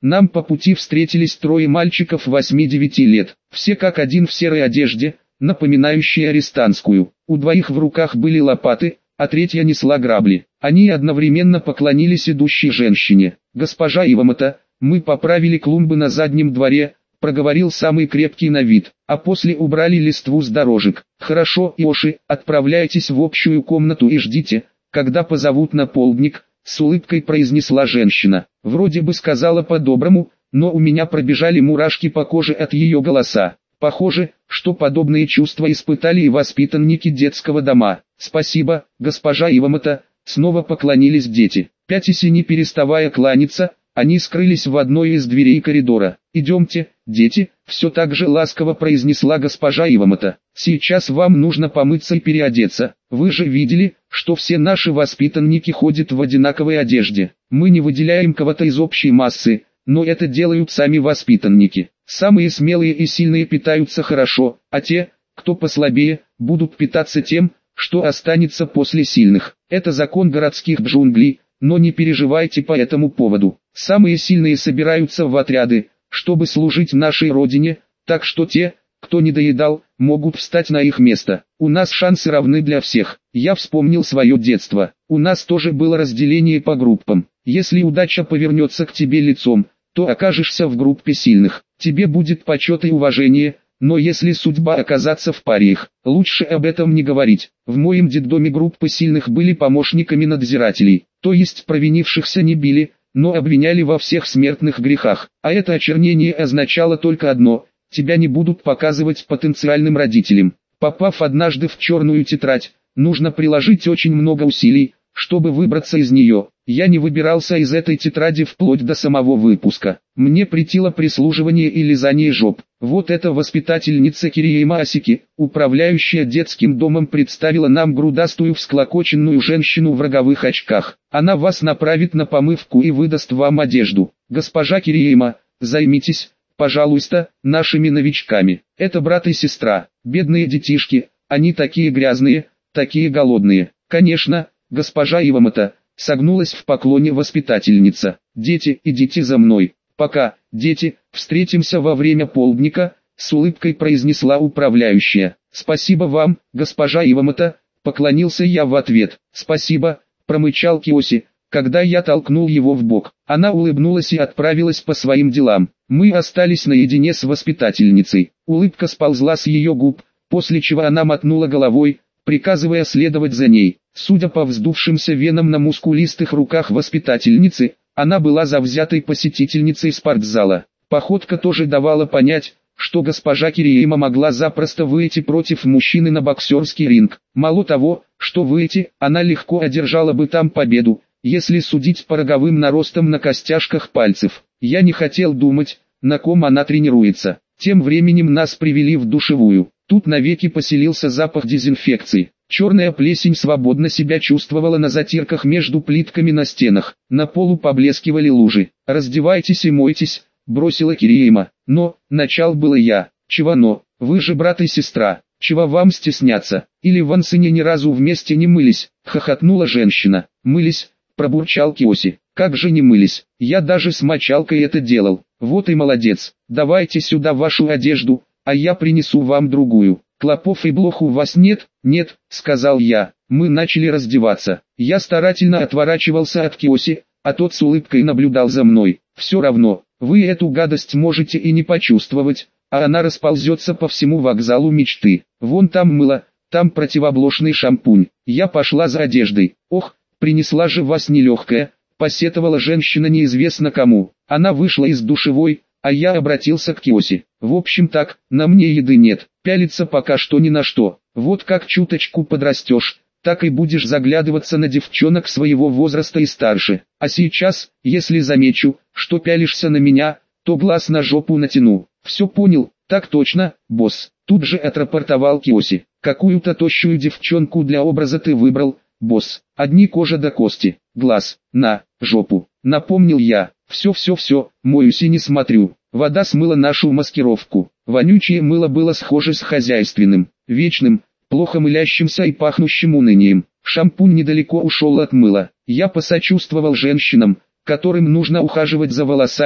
Нам по пути встретились трое мальчиков 8-9 лет, все как один в серой одежде, напоминающей арестантскую. У двоих в руках были лопаты, а третья несла грабли. Они одновременно поклонились идущей женщине. «Госпожа Ивамото, мы поправили клумбы на заднем дворе», — проговорил самый крепкий на вид, «а после убрали листву с дорожек». «Хорошо, Иоши, отправляйтесь в общую комнату и ждите, когда позовут на полдник», — с улыбкой произнесла женщина. Вроде бы сказала по-доброму, но у меня пробежали мурашки по коже от ее голоса. Похоже, что подобные чувства испытали и воспитанники детского дома. «Спасибо, госпожа Ивамото», — снова поклонились дети. Пятясь и не переставая кланяться, они скрылись в одной из дверей коридора. «Идемте, дети», — все так же ласково произнесла госпожа Ивамото. «Сейчас вам нужно помыться и переодеться. Вы же видели, что все наши воспитанники ходят в одинаковой одежде. Мы не выделяем кого-то из общей массы, но это делают сами воспитанники. Самые смелые и сильные питаются хорошо, а те, кто послабее, будут питаться тем, что останется после сильных. Это закон городских джунглей, но не переживайте по этому поводу. Самые сильные собираются в отряды, чтобы служить нашей родине, так что те, кто не доедал, могут встать на их место. У нас шансы равны для всех». Я вспомнил свое детство. У нас тоже было разделение по группам. Если удача повернется к тебе лицом, то окажешься в группе сильных. Тебе будет почет и уважение, но если судьба оказаться в париях, лучше об этом не говорить. В моем детдоме группы сильных были помощниками надзирателей, то есть провинившихся не били, но обвиняли во всех смертных грехах. А это очернение означало только одно: тебя не будут показывать потенциальным родителям. Попав однажды в черную тетрадь, нужно приложить очень много усилий, чтобы выбраться из нее. Я не выбирался из этой тетради вплоть до самого выпуска. Мне претило прислуживание и лизание жоп. Вот эта воспитательница Кириэма Асики, управляющая детским домом, представила нам грудастую всклокоченную женщину в роговых очках. Она вас направит на помывку и выдаст вам одежду. «Госпожа Кириэма, займитесь, пожалуйста, нашими новичками. Это брат и сестра, бедные детишки, они такие грязные, такие голодные». «Конечно, госпожа Ивамото», — согнулась в поклоне воспитательница. «Дети, идите за мной». «Пока, дети, встретимся во время полдника», — с улыбкой произнесла управляющая. «Спасибо вам, госпожа Ивамото», — поклонился я в ответ. «Спасибо», — промычал Киоси, когда я толкнул его в бок. Она улыбнулась и отправилась по своим делам. Мы остались наедине с воспитательницей. Улыбка сползла с ее губ, после чего она мотнула головой, приказывая следовать за ней. Судя по вздувшимся венам на мускулистых руках воспитательницы, она была завзятой посетительницей спортзала. Походка тоже давала понять, что госпожа Кириэма могла запросто выйти против мужчины на боксерский ринг. Мало того, что выйти, она легко одержала бы там победу, если судить по роговым наростам на костяшках пальцев. Я не хотел думать, на ком она тренируется. Тем временем нас привели в душевую. Тут навеки поселился запах дезинфекции. Черная плесень свободно себя чувствовала на затирках между плитками на стенах. На полу поблескивали лужи. «Раздевайтесь и мойтесь», — бросила Кириэма. «Но, начал было я». «Чего но? Вы же брат и сестра. Чего вам стесняться? Или в Ансене ни разу вместе не мылись?» — хохотнула женщина. «Мылись», — пробурчал Киоси. «Как же не мылись? Я даже с мочалкой это делал». «Вот и молодец. Давайте сюда вашу одежду, а я принесу вам другую». «Клопов и блох у вас нет?» «Нет», — сказал я. Мы начали раздеваться. Я старательно отворачивался от Киоси, а тот с улыбкой наблюдал за мной. «Все равно, вы эту гадость можете и не почувствовать, а она расползется по всему вокзалу мечты. Вон там мыло, там противоблошный шампунь». Я пошла за одеждой. «Ох, принесла же вас нелегкая», — посетовала женщина неизвестно кому. Она вышла из душевой, а я обратился к Киоси. «В общем так, на мне еды нет, пялиться пока что ни на что. Вот как чуточку подрастешь, так и будешь заглядываться на девчонок своего возраста и старше. А сейчас, если замечу, что пялишься на меня, то глаз на жопу натяну». «Все понял, так точно, босс», — тут же отрапортовал Киоси. «Какую-то тощую девчонку для образа ты выбрал, босс. Одни кожа до кости, глаз, на, жопу», — напомнил я. «Все, моюсь и не смотрю». Вода смыла нашу маскировку. Вонючее мыло было схоже с хозяйственным, вечным, плохо мылящимся и пахнущим унынием. Шампунь недалеко ушел от мыла. Я посочувствовал женщинам, которым нужно ухаживать за волосами,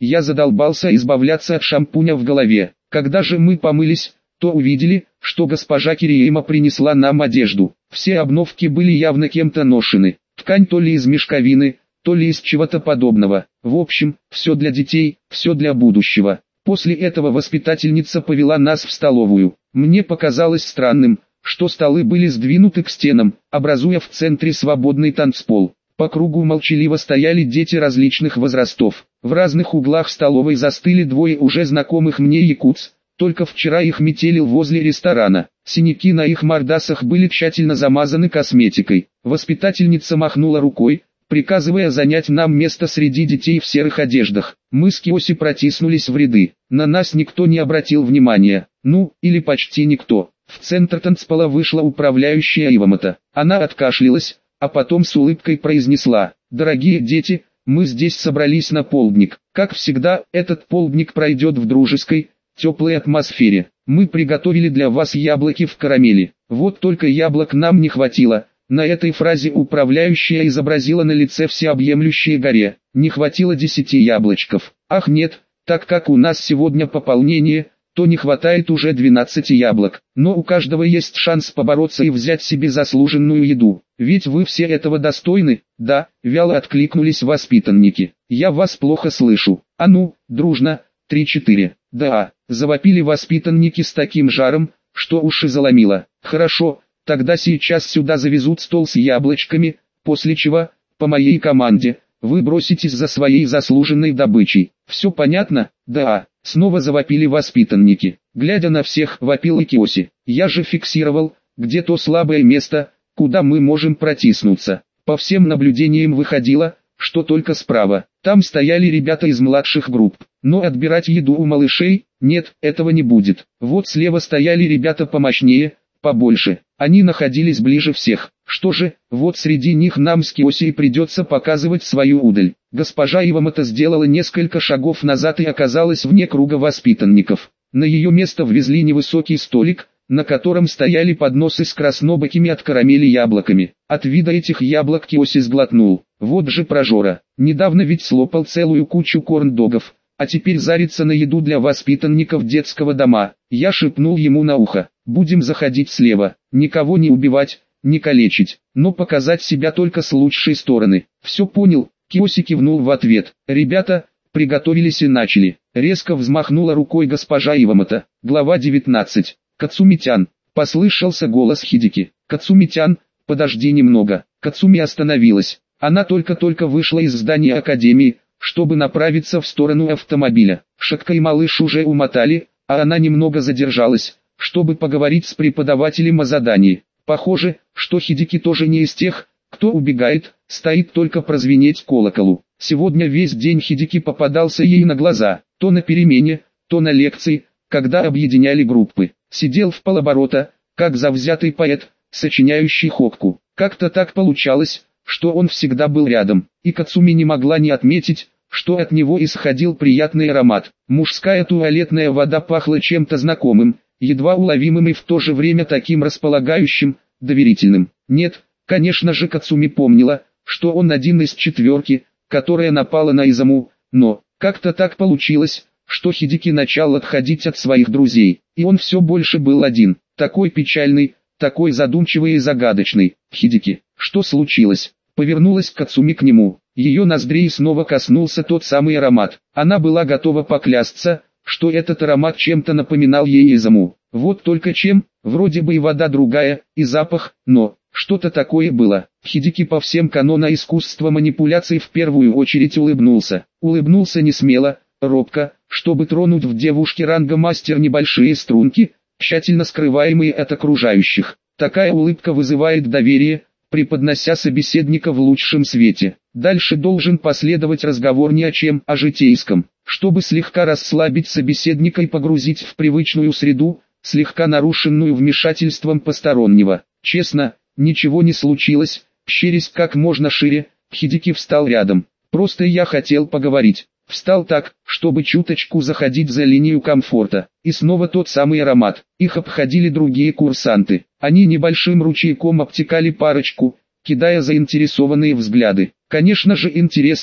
Я задолбался избавляться от шампуня в голове. Когда же мы помылись, то увидели, что госпожа Кириэма принесла нам одежду. Все обновки были явно кем-то ношены. Ткань то ли из мешковины, то ли из чего-то подобного. В общем, все для детей, все для будущего. После этого воспитательница повела нас в столовую. Мне показалось странным, что столы были сдвинуты к стенам, образуя в центре свободный танцпол. По кругу молчаливо стояли дети различных возрастов. В разных углах столовой застыли двое уже знакомых мне якутс. Только вчера их метелил возле ресторана. Синяки на их мордасах были тщательно замазаны косметикой. Воспитательница махнула рукой, приказывая занять нам место среди детей в серых одеждах. Мы с Киоси протиснулись в ряды. На нас никто не обратил внимания. Ну, или почти никто. В центр танцпола вышла управляющая Ивамото. Она откашлялась, а потом с улыбкой произнесла: «Дорогие дети, мы здесь собрались на полдник. Как всегда, этот полдник пройдет в дружеской, теплой атмосфере. Мы приготовили для вас яблоки в карамели. Вот только яблок нам не хватило». На этой фразе управляющая изобразила на лице всеобъемлющее горе. Не хватило 10 яблочков. Ах нет, так как у нас сегодня пополнение, то не хватает уже 12 яблок. Но у каждого есть шанс побороться и взять себе заслуженную еду. Ведь вы все этого достойны? Да, вяло откликнулись воспитанники. Я вас плохо слышу. А ну, дружно, 3-4. Да, завопили воспитанники с таким жаром, что уши заломило. Хорошо, тогда сейчас сюда завезут стол с яблочками, после чего, по моей команде, вы броситесь за своей заслуженной добычей. Все понятно? Да. Снова завопили воспитанники. Глядя на всех, вопил и Киоси. Я же фиксировал, где то слабое место, куда мы можем протиснуться. По всем наблюдениям выходило, что только справа. Там стояли ребята из младших групп. Но отбирать еду у малышей, нет, этого не будет. Вот слева стояли ребята помощнее, побольше. Они находились ближе всех. Что же, вот среди них нам с Киоси придется показывать свою удаль. Госпожа Ивамото сделала несколько шагов назад и оказалась вне круга воспитанников. На ее место ввезли невысокий столик, на котором стояли подносы с краснобокими от карамели яблоками. От вида этих яблок Киоси сглотнул. Вот же прожора. Недавно ведь слопал целую кучу корн-догов, а теперь зарится на еду для воспитанников детского дома. Я шепнул ему на ухо: будем заходить слева, никого не убивать, не калечить, но показать себя только с лучшей стороны. Все понял, Киоси кивнул в ответ. Ребята, приготовились и начали. Резко взмахнула рукой госпожа Ивамото. Глава 19. Кацумитян. Послышался голос Хидики. Кацумитян, подожди немного. Кацуми остановилась. Она только-только вышла из здания академии, чтобы направиться в сторону автомобиля. Шакка и малыш уже умотали, а она немного задержалась, чтобы поговорить с преподавателем о задании. Похоже, что Хидики тоже не из тех, кто убегает, стоит только прозвенеть колоколу. Сегодня весь день Хидики попадался ей на глаза, то на перемене, то на лекции, когда объединяли группы. Сидел в полоборота, как завзятый поэт, сочиняющий хокку. Как-то так получалось, что он всегда был рядом, и Кацуми не могла не отметить, что от него исходил приятный аромат. Мужская туалетная вода пахла чем-то знакомым, едва уловимым и в то же время таким располагающим, доверительным. Нет, конечно же Кацуми помнила, что он один из четверки, которая напала на Изаму, но как-то так получилось, что Хидики начал отходить от своих друзей, и он все больше был один, такой печальный, такой задумчивый и загадочный. Хидики, что случилось? Повернулась Кацуми к нему, ее ноздрей снова коснулся тот самый аромат. Она была готова поклясться, что этот аромат чем-то напоминал ей Изаму. Вот только чем, вроде бы и вода другая, и запах, но что-то такое было. Хидики по всем канонам искусства манипуляций в первую очередь улыбнулся. Улыбнулся не смело, робко, чтобы тронуть в девушке ранга мастер небольшие струнки, тщательно скрываемые от окружающих. Такая улыбка вызывает доверие, преподнося собеседника в лучшем свете. Дальше должен последовать разговор ни о чем, о житейском, чтобы слегка расслабить собеседника и погрузить в привычную среду, слегка нарушенную вмешательством постороннего. Честно, ничего не случилось, щерясь как можно шире, Хидики встал рядом. Просто я хотел поговорить. Встал так, чтобы чуточку заходить за линию комфорта. И снова тот самый аромат. Их обходили другие курсанты. Они небольшим ручейком обтекали парочку, кидая заинтересованные взгляды. Конечно же интересно,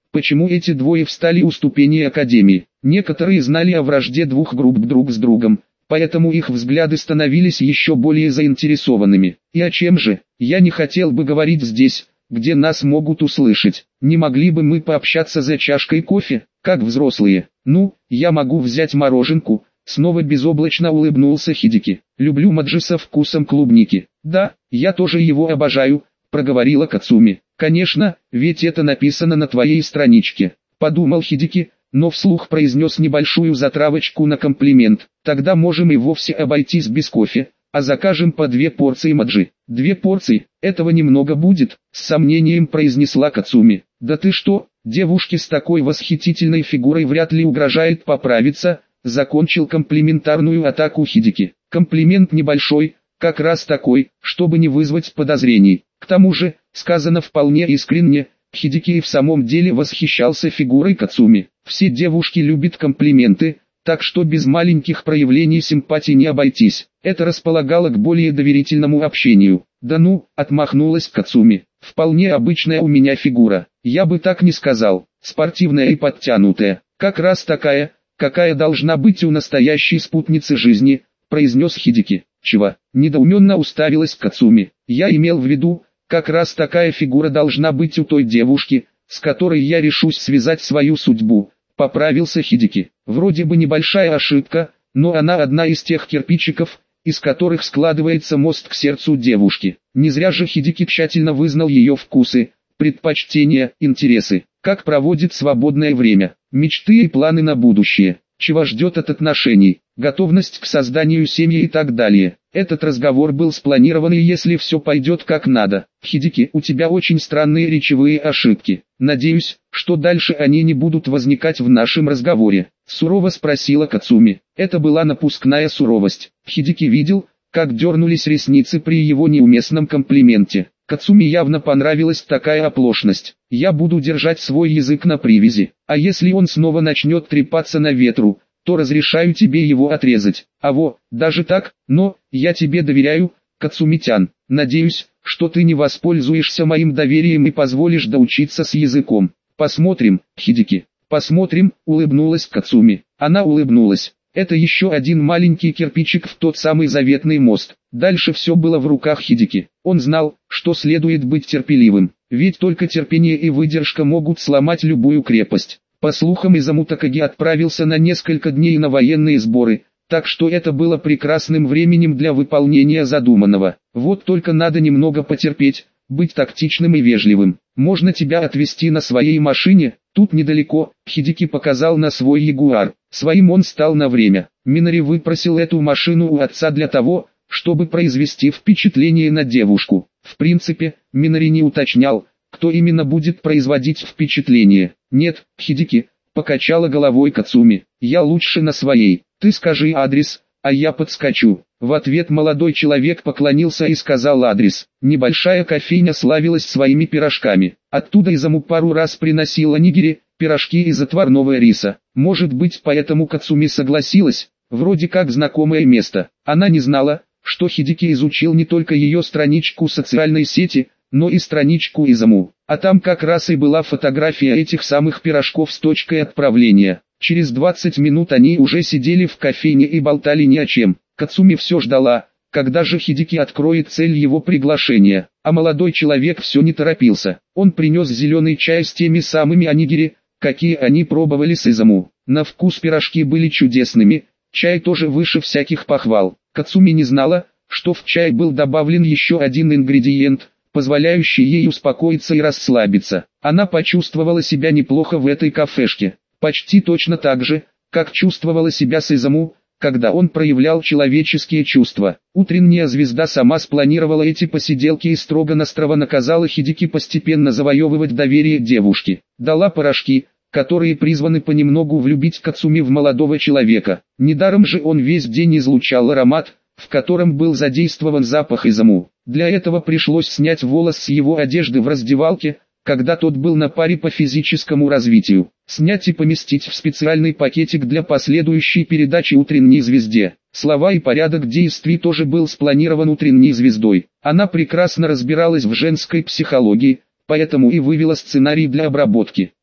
Почему эти двое встали у ступеней Академии? Некоторые знали о вражде двух групп друг с другом, поэтому их взгляды становились еще более заинтересованными. И о чем же? Я не хотел бы говорить здесь, где нас могут услышать. Не могли бы мы пообщаться за чашкой кофе, как взрослые? Ну, я могу взять мороженку. Снова безоблачно улыбнулся Хидеки. Люблю маджи со вкусом клубники. Да, я тоже его обожаю, проговорила Кацуми. Конечно, ведь это написано на твоей страничке, подумал Хидеки, но вслух произнес небольшую затравочку на комплимент. Тогда можем и вовсе обойтись без кофе, а закажем по 2 порции маджи. 2 порции, этого немного будет, с сомнением произнесла Кацуми. Да ты что, девушке с такой восхитительной фигурой вряд ли угрожает поправиться, закончил комплиментарную атаку Хидеки. Комплимент небольшой, как раз такой, чтобы не вызвать подозрений. К тому же, сказано вполне искренне, Хидеки и в самом деле восхищался фигурой Кацуми. Все девушки любят комплименты, так что без маленьких проявлений симпатии не обойтись. Это располагало к более доверительному общению. Да ну, отмахнулась Кацуми. Вполне обычная у меня фигура. Я бы так не сказал. Спортивная и подтянутая. Как раз такая, какая должна быть у настоящей спутницы жизни, произнес Хидеки. Чего? Недоуменно уставилась Кацуми. Я имел в виду, как раз такая фигура должна быть у той девушки, с которой я решусь связать свою судьбу, поправился Хидеки. Вроде бы небольшая ошибка, но она одна из тех кирпичиков, из которых складывается мост к сердцу девушки. Не зря же Хидеки тщательно вызнал ее вкусы, предпочтения, интересы, как проводит свободное время, мечты и планы на будущее, чего ждет от отношений, готовность к созданию семьи и так далее. Этот разговор был спланирован, и если все пойдет как надо. Хидеки, у тебя очень странные речевые ошибки. Надеюсь, что дальше они не будут возникать в нашем разговоре. Сурово спросила Кацуми. Это была напускная суровость. Хидеки видел, как дернулись ресницы при его неуместном комплименте. Кацуми явно понравилась такая оплошность. Я буду держать свой язык на привязи. А если он снова начнет трепаться на ветру, то разрешаю тебе его отрезать. Даже так, но, я тебе доверяю, Кацуми-тян. Надеюсь, что ты не воспользуешься моим доверием и позволишь доучиться с языком. Посмотрим, Хидеки. Посмотрим, улыбнулась Кацуми. Она улыбнулась. Это еще один маленький кирпичик в тот самый заветный мост. Дальше все было в руках Хидеки. Он знал, что следует быть терпеливым, ведь только терпение и выдержка могут сломать любую крепость. По слухам, Изаму Такаги отправился на несколько дней на военные сборы, так что это было прекрасным временем для выполнения задуманного. Вот только надо немного потерпеть, быть тактичным и вежливым. Можно тебя отвезти на своей машине, тут недалеко. Хидеки показал на свой Ягуар. Своим он стал на время. Минари выпросил эту машину у отца для того, чтобы произвести впечатление на девушку. В принципе, Минари не уточнял, кто именно будет производить впечатление. Нет, Хидеки, покачала головой Кацуми. Я лучше на своей. Ты скажи адрес, а я подскочу. В ответ молодой человек поклонился и сказал адрес. Небольшая кофейня славилась своими пирожками. Оттуда Изаму пару раз приносила нигири, пирожки из отварного риса. Может быть, поэтому Кацуми согласилась, вроде как знакомое место. Она не знала, что Хидеки изучил не только ее страничку социальной сети, но и страничку Изаму. А там как раз и была фотография этих самых пирожков с точкой отправления. Через 20 минут они уже сидели в кофейне и болтали ни о чем. Кацуми все ждала, когда же Хидеки откроет цель его приглашения. А молодой человек все не торопился. Он принес зеленый чай с теми самыми онигири, какие они пробовали с Изаму. На вкус пирожки были чудесными, чай тоже выше всяких похвал. Кацуми не знала, что в чай был добавлен еще один ингредиент, позволяющий ей успокоиться и расслабиться. Она почувствовала себя неплохо в этой кафешке. Почти точно так же, как чувствовала себя с Изаму, когда он проявлял человеческие чувства. Утренняя звезда сама спланировала эти посиделки и строго-настрого наказала Хидеки постепенно завоевывать доверие девушки. Дала порошки, которые призваны понемногу влюбить Кацуми в молодого человека. Недаром же он весь день излучал аромат, в котором был задействован запах Изаму. Для этого пришлось снять волос с его одежды в раздевалке, когда тот был на паре по физическому развитию, снять и поместить в специальный пакетик для последующей передачи утренней звезде. Слова и порядок действий тоже был спланирован утренней звездой. Она прекрасно разбиралась в женской психологии, поэтому и вывела сценарий для обработки.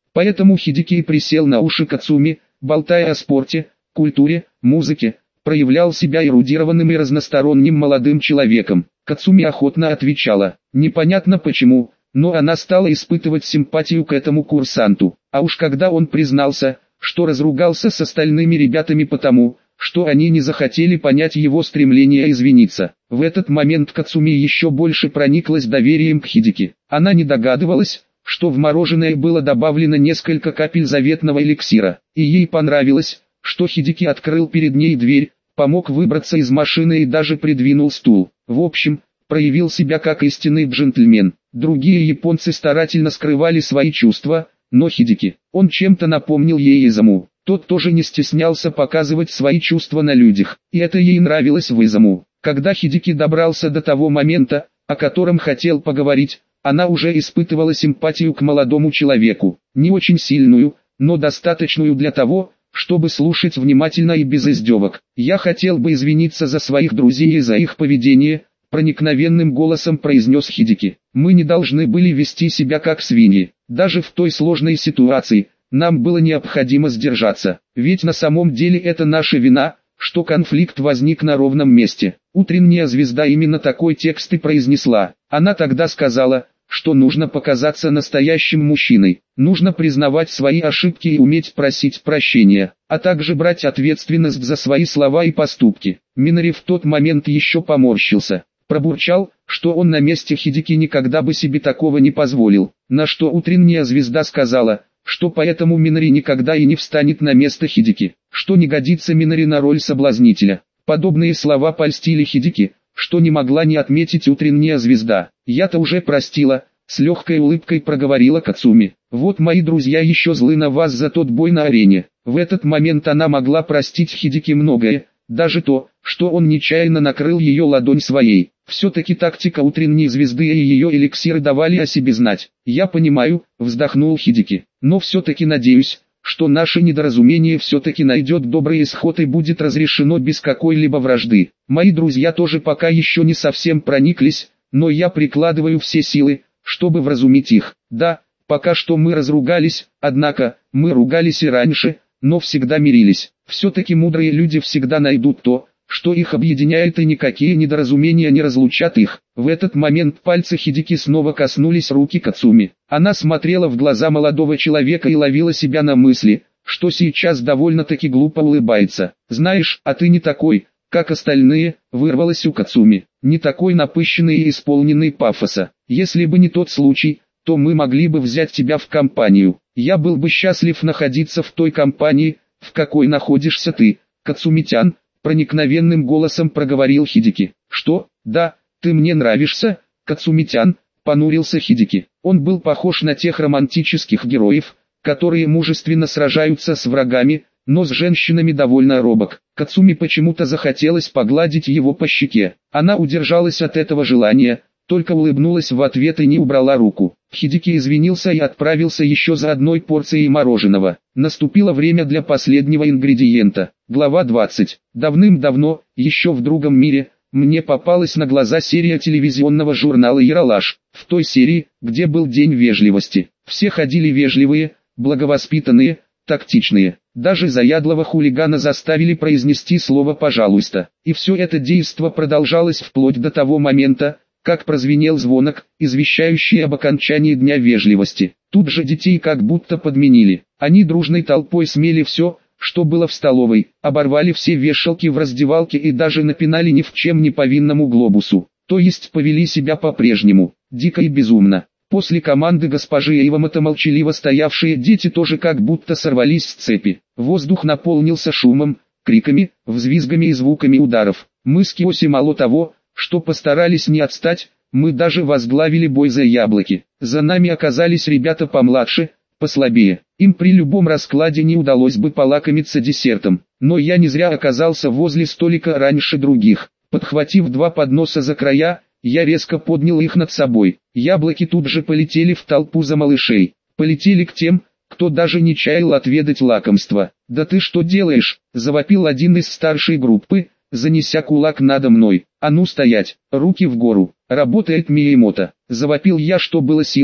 Поэтому Хидики присел на уши Кацуми, болтая о спорте, культуре, музыке, проявлял себя эрудированным и разносторонним молодым человеком. Кацуми охотно отвечала, непонятно почему, но она стала испытывать симпатию к этому курсанту. А уж когда он признался, что разругался с остальными ребятами потому, что они не захотели понять его стремление извиниться. В этот момент Кацуми еще больше прониклась доверием к Хидики. Она не догадывалась, что в мороженое было добавлено несколько капель заветного эликсира, и ей понравилось, что Хидики открыл перед ней дверь, помог выбраться из машины и даже придвинул стул. В общем, проявил себя как истинный джентльмен. Другие японцы старательно скрывали свои чувства, но Хидики, он чем-то напомнил ей Изаму. Тот тоже не стеснялся показывать свои чувства на людях, и это ей нравилось в Изаму. Когда Хидики добрался до того момента, о котором хотел поговорить, она уже испытывала симпатию к молодому человеку, не очень сильную, но достаточную для того, чтобы слушать внимательно и без издевок. «Я хотел бы извиниться за своих друзей и за их поведение», проникновенным голосом произнес Хидики. «Мы не должны были вести себя как свиньи, даже в той сложной ситуации. Нам было необходимо сдержаться, ведь на самом деле это наша вина, что конфликт возник на ровном месте». Утренняя звезда именно такой текст и произнесла. Она тогда сказала, что нужно показаться настоящим мужчиной, нужно признавать свои ошибки и уметь просить прощения, а также брать ответственность за свои слова и поступки. Минари в тот момент еще поморщился, пробурчал, что он на месте Хидики никогда бы себе такого не позволил, на что утренняя звезда сказала, что поэтому Минари никогда и не встанет на место Хидики, что не годится Минари на роль соблазнителя. Подобные слова польстили Хидики, что не могла не отметить утренняя звезда. «Я-то уже простила», — с легкой улыбкой проговорила Кацуми. «Вот мои друзья еще злы на вас за тот бой на арене». В этот момент она могла простить Хидики многое, даже то, что он нечаянно накрыл ее ладонь своей. Все-таки тактика утренней звезды и ее эликсиры давали о себе знать. «Я понимаю», — вздохнул Хидики, — «но все-таки надеюсь, что наше недоразумение все-таки найдет добрый исход и будет разрешено без какой-либо вражды. Мои друзья тоже пока еще не совсем прониклись, но я прикладываю все силы, чтобы вразумить их. Да, пока что мы разругались, однако, мы ругались и раньше, но всегда мирились. Все-таки мудрые люди всегда найдут то, что их объединяет, и никакие недоразумения не разлучат их». В этот момент пальцы Хидики снова коснулись руки Кацуми. Она смотрела в глаза молодого человека и ловила себя на мысли, что сейчас довольно-таки глупо улыбается. «Знаешь, а ты не такой, как остальные», — вырвалось у Кацуми. «Не такой напыщенный и исполненный пафоса. Если бы не тот случай, то мы могли бы взять тебя в компанию. Я был бы счастлив находиться в той компании, в какой находишься ты, Кацумитян», — проникновенным голосом проговорил Хидики. «Что? Да, ты мне нравишься, Кацумитян», — понурился Хидики. Он был похож на тех романтических героев, которые мужественно сражаются с врагами, но с женщинами довольно робок. Кацуми почему-то захотелось погладить его по щеке. Она удержалась от этого желания, только улыбнулась в ответ и не убрала руку. Хидики извинился и отправился еще за одной порцией мороженого. Наступило время для последнего ингредиента. Глава 20. Давным-давно, еще в другом мире, мне попалась на глаза серия телевизионного журнала «Ералаш». В той серии, где был День вежливости, все ходили вежливые, благовоспитанные, тактичные. Даже заядлого хулигана заставили произнести слово «пожалуйста». И все это действо продолжалось вплоть до того момента, как прозвенел звонок, извещающий об окончании Дня вежливости. Тут же детей как будто подменили. Они дружной толпой смели все, что было в столовой, оборвали все вешалки в раздевалке и даже напинали ни в чем не повинному глобусу. То есть повели себя по-прежнему, дико и безумно. После команды госпожи Эйвамото молчаливо стоявшие дети тоже как будто сорвались с цепи. Воздух наполнился шумом, криками, взвизгами и звуками ударов. Мы с Киоси мало того, что постарались не отстать, мы даже возглавили бой за яблоки. За нами оказались ребята помладше, послабее. Им при любом раскладе не удалось бы полакомиться десертом. Но я не зря оказался возле столика раньше других. Подхватив 2 подноса за края, я резко поднял их над собой. Яблоки тут же полетели в толпу за малышей. Полетели к тем, кто даже не чаял отведать лакомство. «Да ты что делаешь?» – завопил один из старшей группы, занеся кулак надо мной. «А ну стоять, руки в гору, работает Миямото!» – завопил я, что было силы,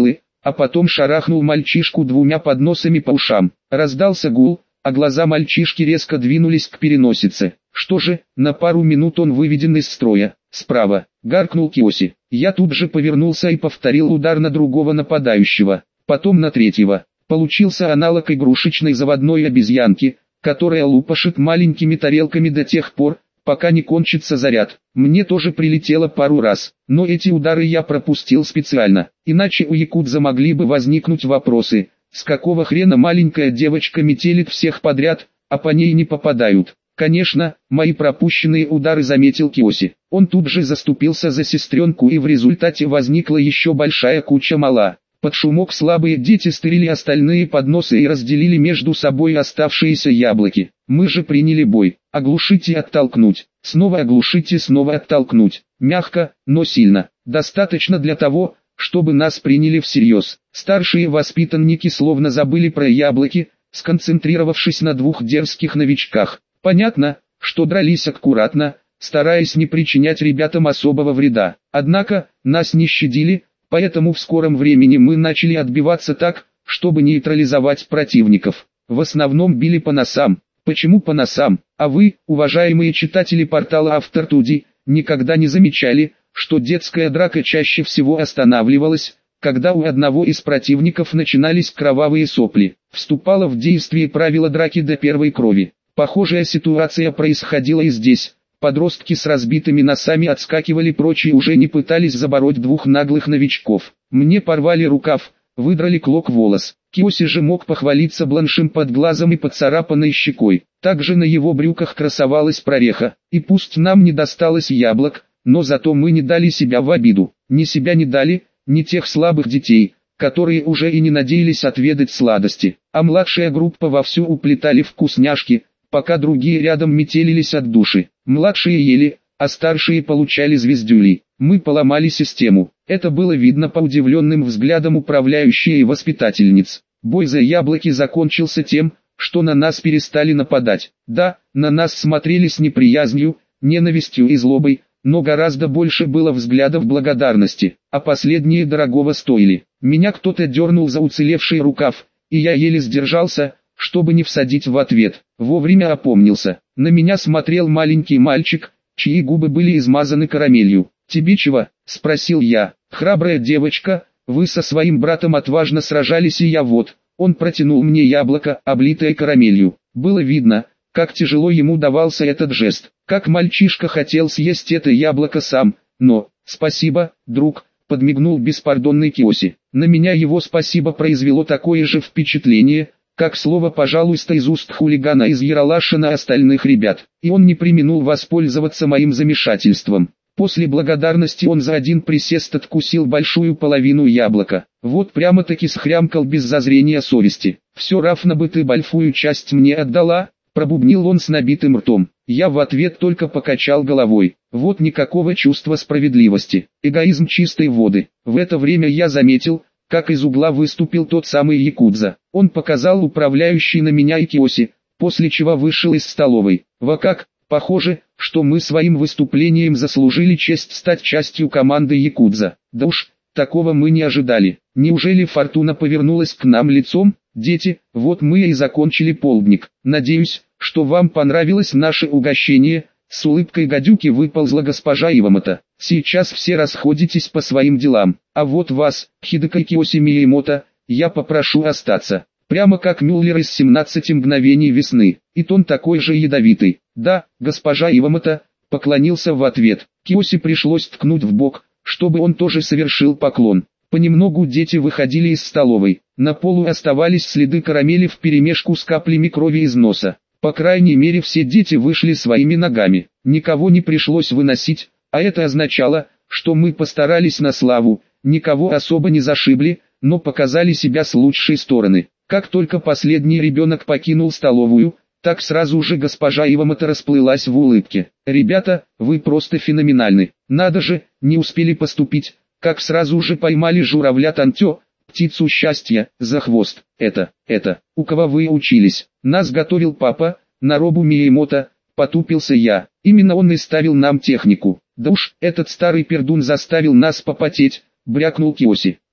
а потом шарахнул мальчишку двумя подносами по ушам. Раздался гул, а глаза мальчишки резко двинулись к переносице. Что же, на пару минут он выведен из строя. Справа, гаркнул Киоси. Я тут же повернулся и повторил удар на другого нападающего, потом на третьего. Получился аналог игрушечной заводной обезьянки, которая лупашит маленькими тарелками до тех пор, пока не кончится заряд. Мне тоже прилетело пару раз, но эти удары я пропустил специально, иначе у якудза могли бы возникнуть вопросы, с какого хрена маленькая девочка метелит всех подряд, а по ней не попадают. Конечно, мои пропущенные удары заметил Киоси. Он тут же заступился за сестренку, и в результате возникла еще большая куча мала. Под шумок слабые дети стырили остальные подносы и разделили между собой оставшиеся яблоки. Мы же приняли бой. Оглушить и оттолкнуть. Снова оглушить и снова оттолкнуть. Мягко, но сильно. Достаточно для того, чтобы нас приняли всерьез. Старшие воспитанники словно забыли про яблоки, сконцентрировавшись на двух дерзких новичках. Понятно, что дрались аккуратно, стараясь не причинять ребятам особого вреда. Однако, нас не щадили, поэтому в скором времени мы начали отбиваться так, чтобы нейтрализовать противников. В основном били по носам. Почему по носам? А вы, уважаемые читатели портала Автортуди, никогда не замечали, что детская драка чаще всего останавливалась, когда у одного из противников начинались кровавые сопли. Вступало в действие правило драки до первой крови. Похожая ситуация происходила и здесь. Подростки с разбитыми носами отскакивали прочь и уже не пытались забороть двух наглых новичков. Мне порвали рукав, выдрали клок волос. Киоси же мог похвалиться бланшем под глазом и поцарапанной щекой. Также на его брюках красовалась прореха. И пусть нам не досталось яблок, но зато мы не дали себя в обиду. Ни себя не дали, ни тех слабых детей, которые уже и не надеялись отведать сладости. А младшая группа вовсю уплетали вкусняшки, пока другие рядом метелились от души. Младшие ели, а старшие получали звездюли. Мы поломали систему. Это было видно по удивленным взглядам управляющей и воспитательниц. Бой за яблоки закончился тем, что на нас перестали нападать. Да, на нас смотрели с неприязнью, ненавистью и злобой, но гораздо больше было взглядов благодарности, а последние дорогого стоили. Меня кто-то дернул за уцелевший рукав, и я еле сдержался, чтобы не всадить в ответ. Вовремя опомнился. На меня смотрел маленький мальчик, чьи губы были измазаны карамелью. «Тебе чего?» – спросил я. «Храбрая девочка, вы со своим братом отважно сражались, и я вот». Он протянул мне яблоко, облитое карамелью. Было видно, как тяжело ему давался этот жест, как мальчишка хотел съесть это яблоко сам, но «спасибо, друг», – подмигнул беспардонный Киоси. На меня его «спасибо» произвело такое же впечатление, как слово «пожалуйста» из уст хулигана из Яралаша на остальных ребят, и он не преминул воспользоваться моим замешательством. После благодарности он за один присест откусил большую половину яблока. Вот прямо-таки схрямкал без зазрения совести. «Все равно бы ты большую часть мне отдала», — пробубнил он с набитым ртом. Я в ответ только покачал головой. Вот никакого чувства справедливости. Эгоизм чистой воды. В это время я заметил, как из угла выступил тот самый якудза. Он показал управляющий на меня и Киоси, после чего вышел из столовой. Во как, похоже, что мы своим выступлением заслужили честь стать частью команды якудза. Да уж, такого мы не ожидали. Неужели фортуна повернулась к нам лицом? Дети, вот мы и закончили полдник. Надеюсь, что вам понравилось наше угощение. С улыбкой гадюки выползла госпожа Ивамото. Сейчас все расходитесь по своим делам, а вот вас, Хидеко Киоси Миямото, я попрошу остаться. Прямо как Мюллер из 17 мгновений весны, и тон такой же ядовитый. Да, госпожа Ивамото, поклонился в ответ. Киоси пришлось ткнуть в бок, чтобы он тоже совершил поклон. Понемногу дети выходили из столовой. На полу оставались следы карамели вперемешку с каплями крови из носа. По крайней мере все дети вышли своими ногами. Никого не пришлось выносить, а это означало, что мы постарались на славу, никого особо не зашибли, но показали себя с лучшей стороны. Как только последний ребенок покинул столовую, так сразу же госпожа Ивамото расплылась в улыбке. «Ребята, вы просто феноменальны. Надо же, не успели поступить, как сразу же поймали журавля Тантё, птицу счастья, за хвост. Это, у кого вы учились? Нас готовил папа, Наробу Миямото», потупился я. Именно он и ставил нам технику. Да уж, этот старый пердун заставил нас попотеть, брякнул Киоси. Ой,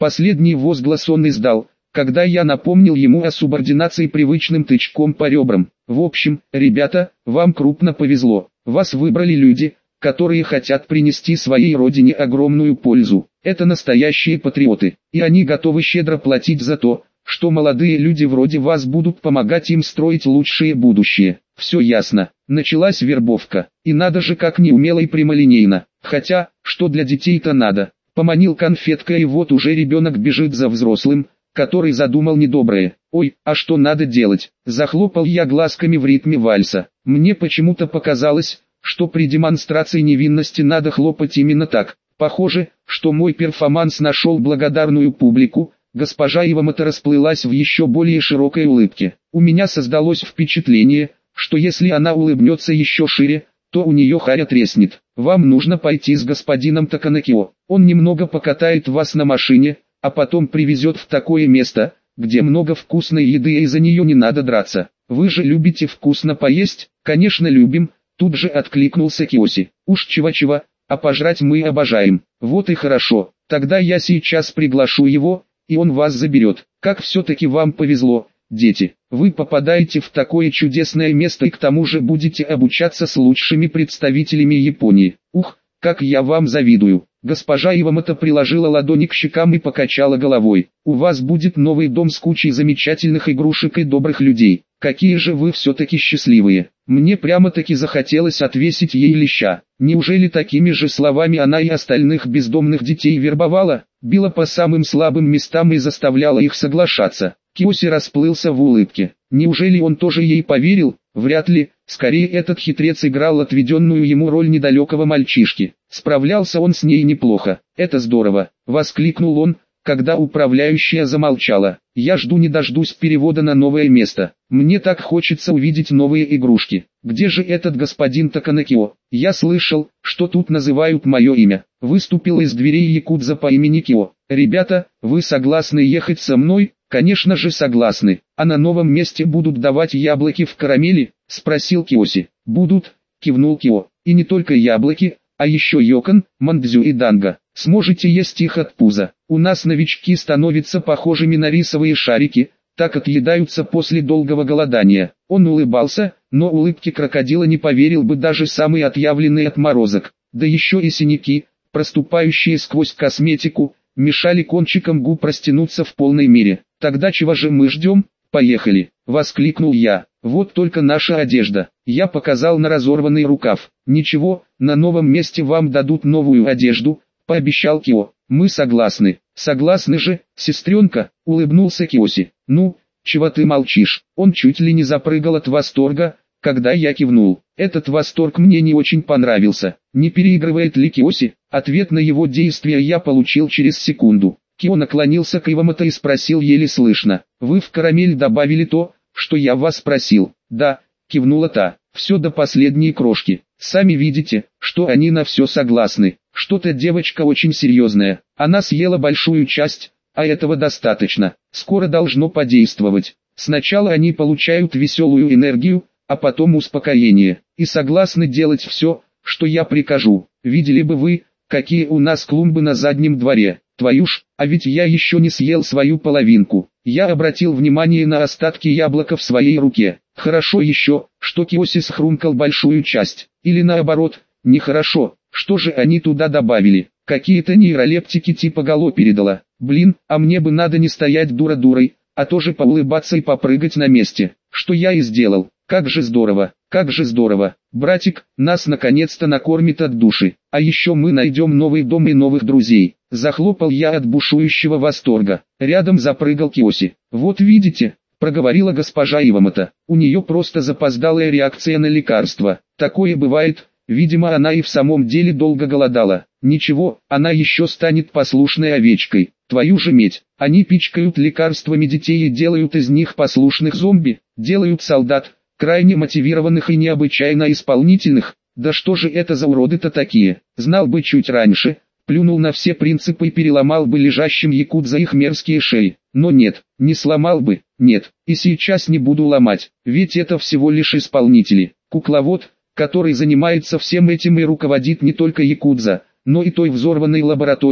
Последний возглас он издал, когда я напомнил ему о субординации привычным тычком по ребрам. В общем, ребята, вам крупно повезло. Вас выбрали люди, которые хотят принести своей родине огромную пользу. Это настоящие патриоты, и они готовы щедро платить за то, что молодые люди вроде вас будут помогать им строить лучшее будущее. Все ясно. Началась вербовка, и надо же как неумело и прямолинейно. Хотя, что для детей-то надо. Поманил конфеткой, и вот уже ребенок бежит за взрослым, который задумал недоброе. Ой, а что надо делать? Захлопал я глазками в ритме вальса. Мне почему-то показалось, что при демонстрации невинности надо хлопать именно так. Похоже, что мой перформанс нашел благодарную публику. Госпожа Ивамото расплылась в еще более широкой улыбке. У меня создалось впечатление, что если она улыбнется еще шире, то у нее харя треснет. Вам нужно пойти с господином Таканакио. Он немного покатает вас на машине, а потом привезет в такое место, где много вкусной еды и за нее не надо драться. Вы же любите вкусно поесть? Конечно любим, тут же откликнулся Киоси. Уж чего-чего, а пожрать мы обожаем. Вот и хорошо, тогда я сейчас приглашу его, и он вас заберет. Как все-таки вам повезло, дети. Вы попадаете в такое чудесное место и к тому же будете обучаться с лучшими представителями Японии. Ух, как я вам завидую. Госпожа Ивамото приложила ладони к щекам и покачала головой. У вас будет новый дом с кучей замечательных игрушек и добрых людей. Какие же вы все-таки счастливые. Мне прямо-таки захотелось отвесить ей леща. Неужели такими же словами она и остальных бездомных детей вербовала, била по самым слабым местам и заставляла их соглашаться? Киоси расплылся в улыбке. Неужели он тоже ей поверил? Вряд ли, скорее этот хитрец играл отведенную ему роль недалекого мальчишки. Справлялся он с ней неплохо. Это здорово, воскликнул он, когда управляющая замолчала. Я жду не дождусь перевода на новое место. Мне так хочется увидеть новые игрушки. Где же этот господин Таканакио? Я слышал, что тут называют мое имя. Выступила из дверей якудза по имени Кио. Ребята, вы согласны ехать со мной? Конечно же согласны. А на новом месте будут давать яблоки в карамели? Спросил Киоси. Будут, кивнул Кио. И не только яблоки, а еще йокон, мандзю и данго. Сможете есть их от пуза. У нас новички становятся похожими на рисовые шарики, так отъедаются после долгого голодания. Он улыбался, но улыбке крокодила не поверил бы даже самый отъявленный отморозок. Да еще и синяки, проступающие сквозь косметику, мешали кончикам губ растянуться в полной мере. Тогда чего же мы ждем? Поехали, воскликнул я. Вот только наша одежда. Я показал на разорванный рукав. Ничего, на новом месте вам дадут новую одежду, пообещал Кио. Мы согласны. Согласны же, сестренка, улыбнулся Киоси. Ну, чего ты молчишь? Он чуть ли не запрыгал от восторга, когда я кивнул. Этот восторг мне не очень понравился. Не переигрывает ли Киоси? Ответ на его действия я получил через секунду. Кио наклонился к Ивамото и спросил еле слышно. Вы в карамель добавили то, что я вас спросил? Да, кивнула та. Все до последней крошки. Сами видите, что они на все согласны. Что-то девочка очень серьезная. Она съела большую часть, а этого достаточно. Скоро должно подействовать. Сначала они получают веселую энергию, а потом успокоение. И согласны делать все, что я прикажу. Видели бы вы, какие у нас клумбы на заднем дворе. Твою ж, а ведь я еще не съел свою половинку. Я обратил внимание на остатки яблока в своей руке. Хорошо еще, что Киоси схрумкал большую часть. Или наоборот, нехорошо, что же они туда добавили. Какие-то нейролептики типа галоперидола. Блин, а мне бы надо не стоять дура-дурой, а тоже поулыбаться и попрыгать на месте. Что я и сделал. Как же здорово, как же здорово. Братик, нас наконец-то накормит от души. А еще мы найдем новый дом и новых друзей. Захлопал я от бушующего восторга. Рядом запрыгал Киоси. Вот видите, проговорила госпожа Ивамото. У нее просто запоздалая реакция на лекарство. Такое бывает, видимо она и в самом деле долго голодала. Ничего, она еще станет послушной овечкой. Твою же медь, они пичкают лекарствами детей и делают из них послушных зомби, делают солдат, крайне мотивированных и необычайно исполнительных. Да что же это за уроды-то такие? Знал бы чуть раньше, плюнул на все принципы и переломал бы лежащим якудза их мерзкие шеи. Но нет, не сломал бы, нет, и сейчас не буду ломать, ведь это всего лишь исполнители. Кукловод, который занимается всем этим и руководит не только якудза, но и той взорванной лабораторией,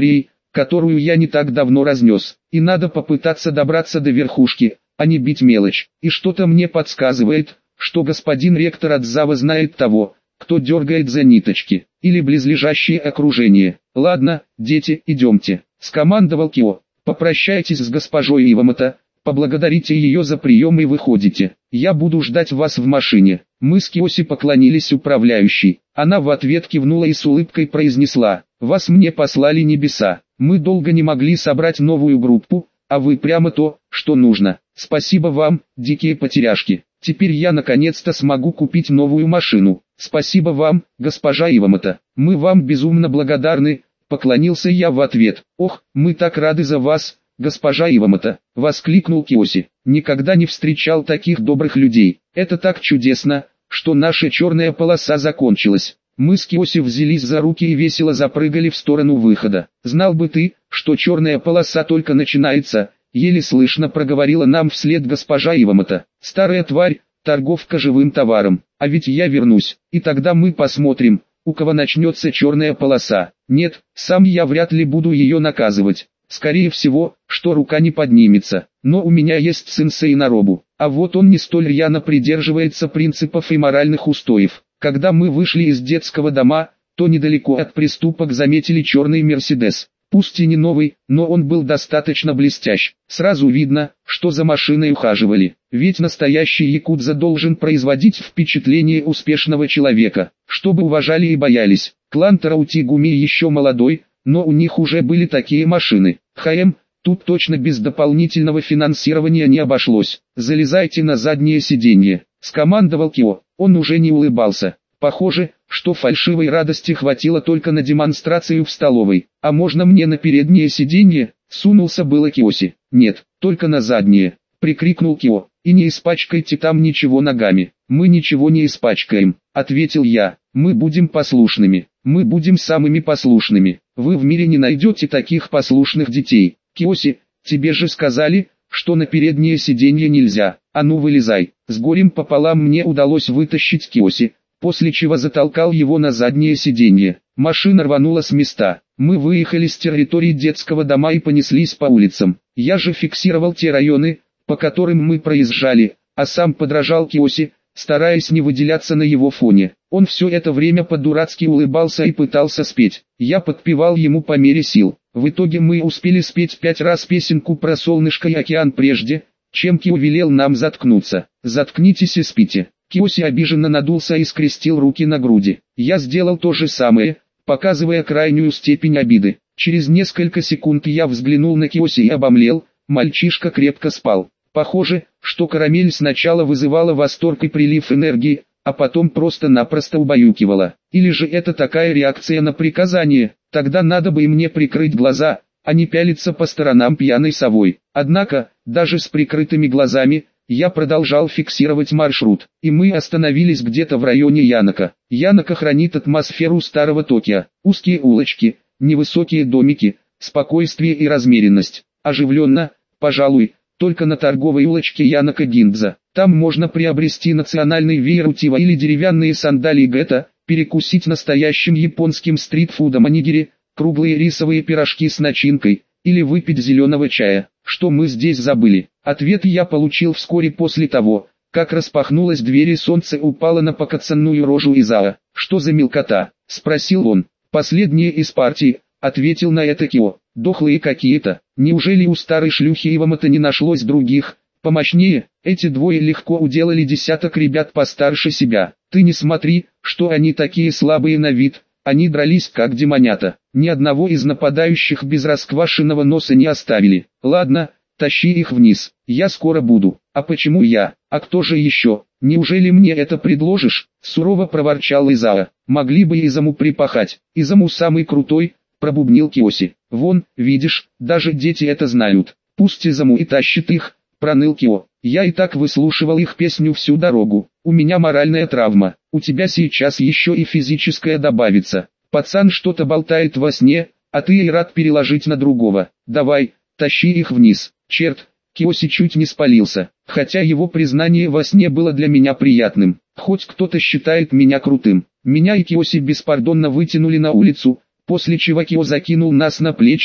которую я не так давно разнес. И надо попытаться добраться до верхушки, а не бить мелочь. И что-то мне подсказывает, что господин ректор от зава знает того, кто дергает за ниточки, или близлежащее окружение. Ладно, дети, идемте, скомандовал Кио. Попрощайтесь с госпожой Ивамото, поблагодарите ее за прием и выходите. Я буду ждать вас в машине. Мы с Киоси поклонились управляющей. Она в ответ кивнула и с улыбкой произнесла: «Вас мне послали небеса. Мы долго не могли собрать новую группу, а вы прямо то, что нужно. Спасибо вам, дикие потеряшки. Теперь я наконец-то смогу купить новую машину. Спасибо вам, госпожа Ивамото. Мы вам безумно благодарны», — поклонился я в ответ. «Ох, мы так рады за вас, госпожа Ивамото», — воскликнул Киоси. «Никогда не встречал таких добрых людей. Это так чудесно, что наша черная полоса закончилась». Мы с Киоси взялись за руки и весело запрыгали в сторону выхода. «Знал бы ты, что черная полоса только начинается», — еле слышно проговорила нам вслед госпожа Ивамото. «Старая тварь, торговка живым товаром. А ведь я вернусь, и тогда мы посмотрим, у кого начнется черная полоса. Нет, сам я вряд ли буду ее наказывать. Скорее всего, что рука не поднимется. Но у меня есть сенсей Наробу, а вот он не столь рьяно придерживается принципов и моральных устоев». Когда мы вышли из детского дома, то недалеко от приступок заметили черный Мерседес. Пусть и не новый, но он был достаточно блестящ. Сразу видно, что за машиной ухаживали. Ведь настоящий якудза должен производить впечатление успешного человека, чтобы уважали и боялись. Клан Тараутигуми еще молодой, но у них уже были такие машины. Тут точно без дополнительного финансирования не обошлось. «Залезайте на заднее сиденье», — скомандовал Кио. Он уже не улыбался. Похоже, что фальшивой радости хватило только на демонстрацию в столовой. «А можно мне на переднее сиденье?» — сунулся было Киоси. «Нет, только на заднее», — прикрикнул Кио. «И не испачкайте там ничего ногами». «Мы ничего не испачкаем», — ответил я. «Мы будем послушными. Мы будем самыми послушными. Вы в мире не найдете таких послушных детей». «Киоси, тебе же сказали, что на переднее сиденье нельзя. А ну вылезай». С горем пополам мне удалось вытащить Киоси, после чего затолкал его на заднее сиденье. Машина рванула с места. Мы выехали с территории детского дома и понеслись по улицам. Я же фиксировал те районы, по которым мы проезжали, а сам подражал Киоси, стараясь не выделяться на его фоне. Он все это время по-дурацки улыбался и пытался спеть. Я подпевал ему по мере сил. В итоге мы успели спеть 5 раз песенку про солнышко и океан прежде, чем Кио велел нам заткнуться. «Заткнитесь и спите». Киоси обиженно надулся и скрестил руки на груди. Я сделал то же самое, показывая крайнюю степень обиды. Через несколько секунд я взглянул на Киоси и обомлел, мальчишка крепко спал. Похоже, что карамель сначала вызывала восторг и прилив энергии, а потом просто-напросто убаюкивала. Или же это такая реакция на приказание, тогда надо бы и мне прикрыть глаза, а не пялиться по сторонам пьяной совой. Однако, даже с прикрытыми глазами, я продолжал фиксировать маршрут, и мы остановились где-то в районе Янока. Янока хранит атмосферу старого Токио. Узкие улочки, невысокие домики, спокойствие и размеренность. Оживленно, пожалуй, только на торговой улочке Янока-Гиндза. Там можно приобрести национальный веер Утива или деревянные сандалии Гетто, перекусить настоящим японским стритфудом онигири, круглые рисовые пирожки с начинкой, или выпить зеленого чая. Что мы здесь забыли? Ответ я получил вскоре после того, как распахнулась дверь и солнце упало на покоцанную рожу Изао. «Что за мелкота?» — спросил он. «Последние из партии», — ответил на это Кио. «Дохлые какие-то. Неужели у старой шлюхи Ивамото не нашлось других, помощнее?» Эти двое легко уделали десяток ребят постарше себя. «Ты не смотри, что они такие слабые на вид». Они дрались как демонята. Ни одного из нападающих без расквашенного носа не оставили. «Ладно, тащи их вниз. Я скоро буду». «А почему я? А кто же еще? Неужели мне это предложишь?» Сурово проворчал Изао. «Могли бы Изаму припахать. Изаму самый крутой», пробубнил Киоси. «Вон, видишь, даже дети это знают. Пусть Изаму и тащит их», проныл Кио. «Я и так выслушивал их песню всю дорогу. У меня моральная травма. У тебя сейчас еще и физическая добавится. Пацан что-то болтает во сне, а ты и рад переложить на другого. Давай, тащи их вниз». Черт, Киоси чуть не спалился. Хотя его признание во сне было для меня приятным. Хоть кто-то считает меня крутым. Меня и Киоси беспардонно вытянули на улицу, после чего Кио закинул нас на плечи,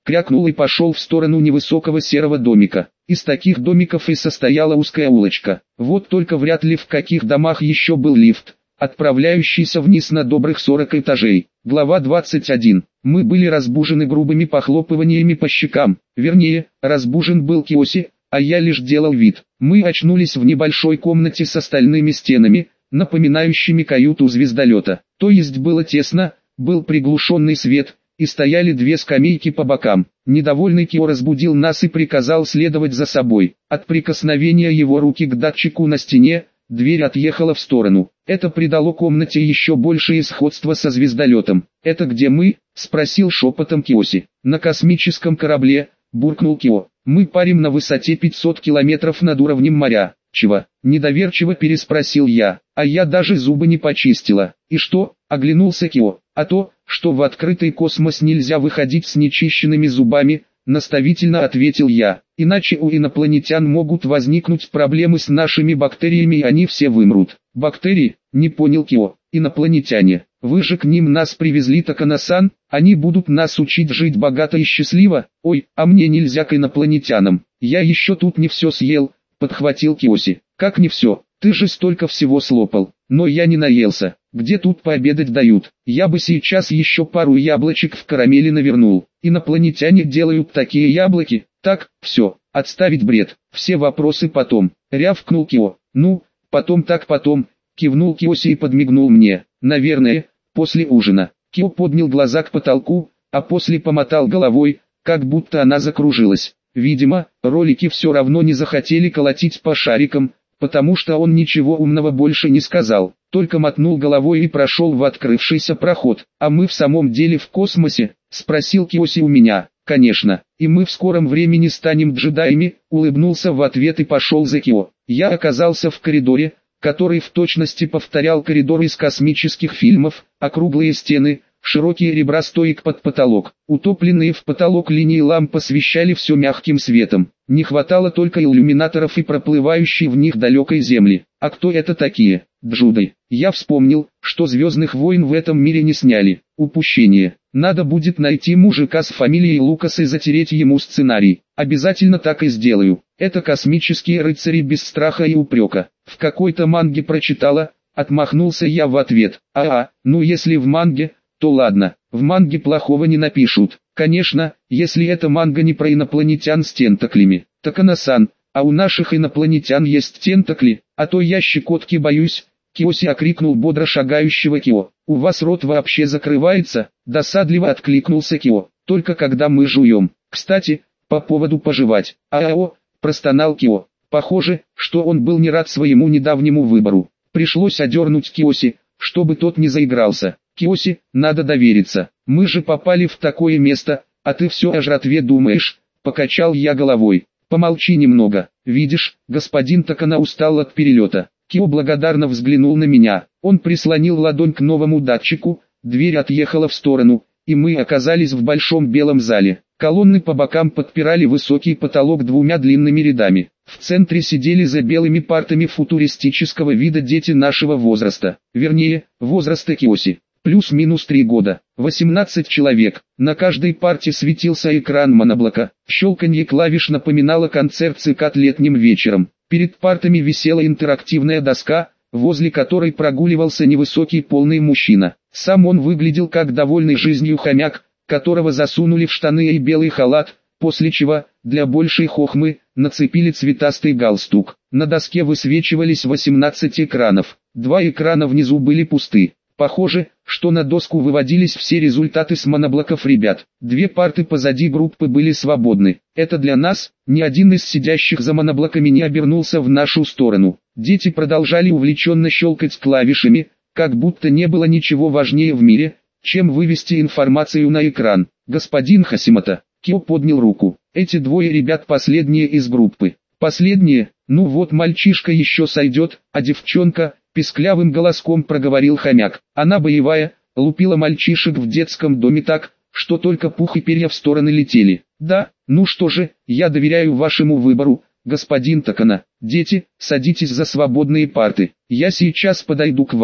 крякнул и пошел в сторону невысокого серого домика. Из таких домиков и состояла узкая улочка. Вот только вряд ли в каких домах еще был лифт, отправляющийся вниз на добрых 40 этажей. Глава 21. Мы были разбужены грубыми похлопываниями по щекам. Вернее, разбужен был Киоси, а я лишь делал вид. Мы очнулись в небольшой комнате с стальными стенами, напоминающими каюту звездолета. То есть было тесно, был приглушенный свет, и стояли две скамейки по бокам. Недовольный Кио разбудил нас и приказал следовать за собой. От прикосновения его руки к датчику на стене, дверь отъехала в сторону. Это придало комнате еще большее сходство со звездолетом. «Это где мы?» – спросил шепотом Киоси. «На космическом корабле», – буркнул Кио. «Мы парим на высоте 500 километров над уровнем моря». «Чего?» – недоверчиво переспросил я. «А я даже зубы не почистила». «И что?» – оглянулся Кио. «А то, что в открытый космос нельзя выходить с нечищенными зубами», – наставительно ответил я. «Иначе у инопланетян могут возникнуть проблемы с нашими бактериями и они все вымрут». «Бактерии?» – не понял Кио. «Инопланетяне. Вы же к ним нас привезли, Такана-сан, они будут нас учить жить богато и счастливо. Ой, а мне нельзя к инопланетянам. Я еще тут не все съел», – подхватил Киоси. «Как не все? Ты же столько всего слопал». «Но я не наелся. Где тут пообедать дают? Я бы сейчас еще пару яблочек в карамели навернул. Инопланетяне делают такие яблоки». «Так, все, отставить бред. Все вопросы потом», – рявкнул Кио. «Ну, потом так потом», – кивнул Киоси и подмигнул мне. «Наверное, после ужина». Кио поднял глаза к потолку, а после помотал головой, как будто она закружилась. Видимо, ролики все равно не захотели колотить по шарикам, потому что он ничего умного больше не сказал, только мотнул головой и прошел в открывшийся проход. «А мы в самом деле в космосе?» – спросил Киоси у меня. «Конечно, и мы в скором времени станем джедаями», – улыбнулся в ответ и пошел за Кио. Я оказался в коридоре, который в точности повторял коридор из космических фильмов, округлые стены, широкие ребра стоек под потолок. Утопленные в потолок линии ламп освещали все мягким светом. Не хватало только иллюминаторов и проплывающей в них далекой земли. А кто это такие? Джуды. Я вспомнил, что «Звездных войн» в этом мире не сняли. Упущение. Надо будет найти мужика с фамилией Лукас и затереть ему сценарий. Обязательно так и сделаю. Это космические рыцари без страха и упрека. В какой-то манге прочитала, отмахнулся я в ответ. Ну если в манге, то ладно, в манге плохого не напишут. Конечно, если это манга не про инопланетян с тентаклями. Такана-сан, а у наших инопланетян есть тентакли, а то я щекотки боюсь. Киоси окрикнул бодро шагающего Кио. «У вас рот вообще закрывается?» Досадливо откликнулся Кио. «Только когда мы жуем. Кстати, по поводу пожевать». Простонал Кио. Похоже, что он был не рад своему недавнему выбору. Пришлось одернуть Киоси, чтобы тот не заигрался. «Киоси, надо довериться. Мы же попали в такое место, а ты все о жратве думаешь», — покачал я головой. «Помолчи немного. Видишь, господин Такана устал от перелета». Кио благодарно взглянул на меня. Он прислонил ладонь к новому датчику, дверь отъехала в сторону, и мы оказались в большом белом зале. Колонны по бокам подпирали высокий потолок двумя длинными рядами. В центре сидели за белыми партами футуристического вида дети нашего возраста. Вернее, возраста Киоси. Плюс-минус 3 года. 18 человек. На каждой парте светился экран моноблока. Щелканье клавиш напоминало концерт цикад летним вечером. Перед партами висела интерактивная доска, возле которой прогуливался невысокий полный мужчина. Сам он выглядел как довольный жизнью хомяк, которого засунули в штаны и белый халат, после чего, для большей хохмы, нацепили цветастый галстук. На доске высвечивались 18 экранов. 2 экрана внизу были пусты. Похоже, что на доску выводились все результаты с моноблоков ребят. 2 парты позади группы были свободны. Это для нас, ни один из сидящих за моноблоками не обернулся в нашу сторону. Дети продолжали увлеченно щелкать клавишами, как будто не было ничего важнее в мире, чем вывести информацию на экран. «Господин Хасимото», Кио поднял руку. «Эти 2 ребят последние из группы». «Последние? Ну вот мальчишка еще сойдет, а девчонка...» Писклявым голоском проговорил хомяк. Она боевая, лупила мальчишек в детском доме так, что только пух и перья в стороны летели. «Да, ну что же, я доверяю вашему выбору, господин Такана. Дети, садитесь за свободные парты. Я сейчас подойду к вам».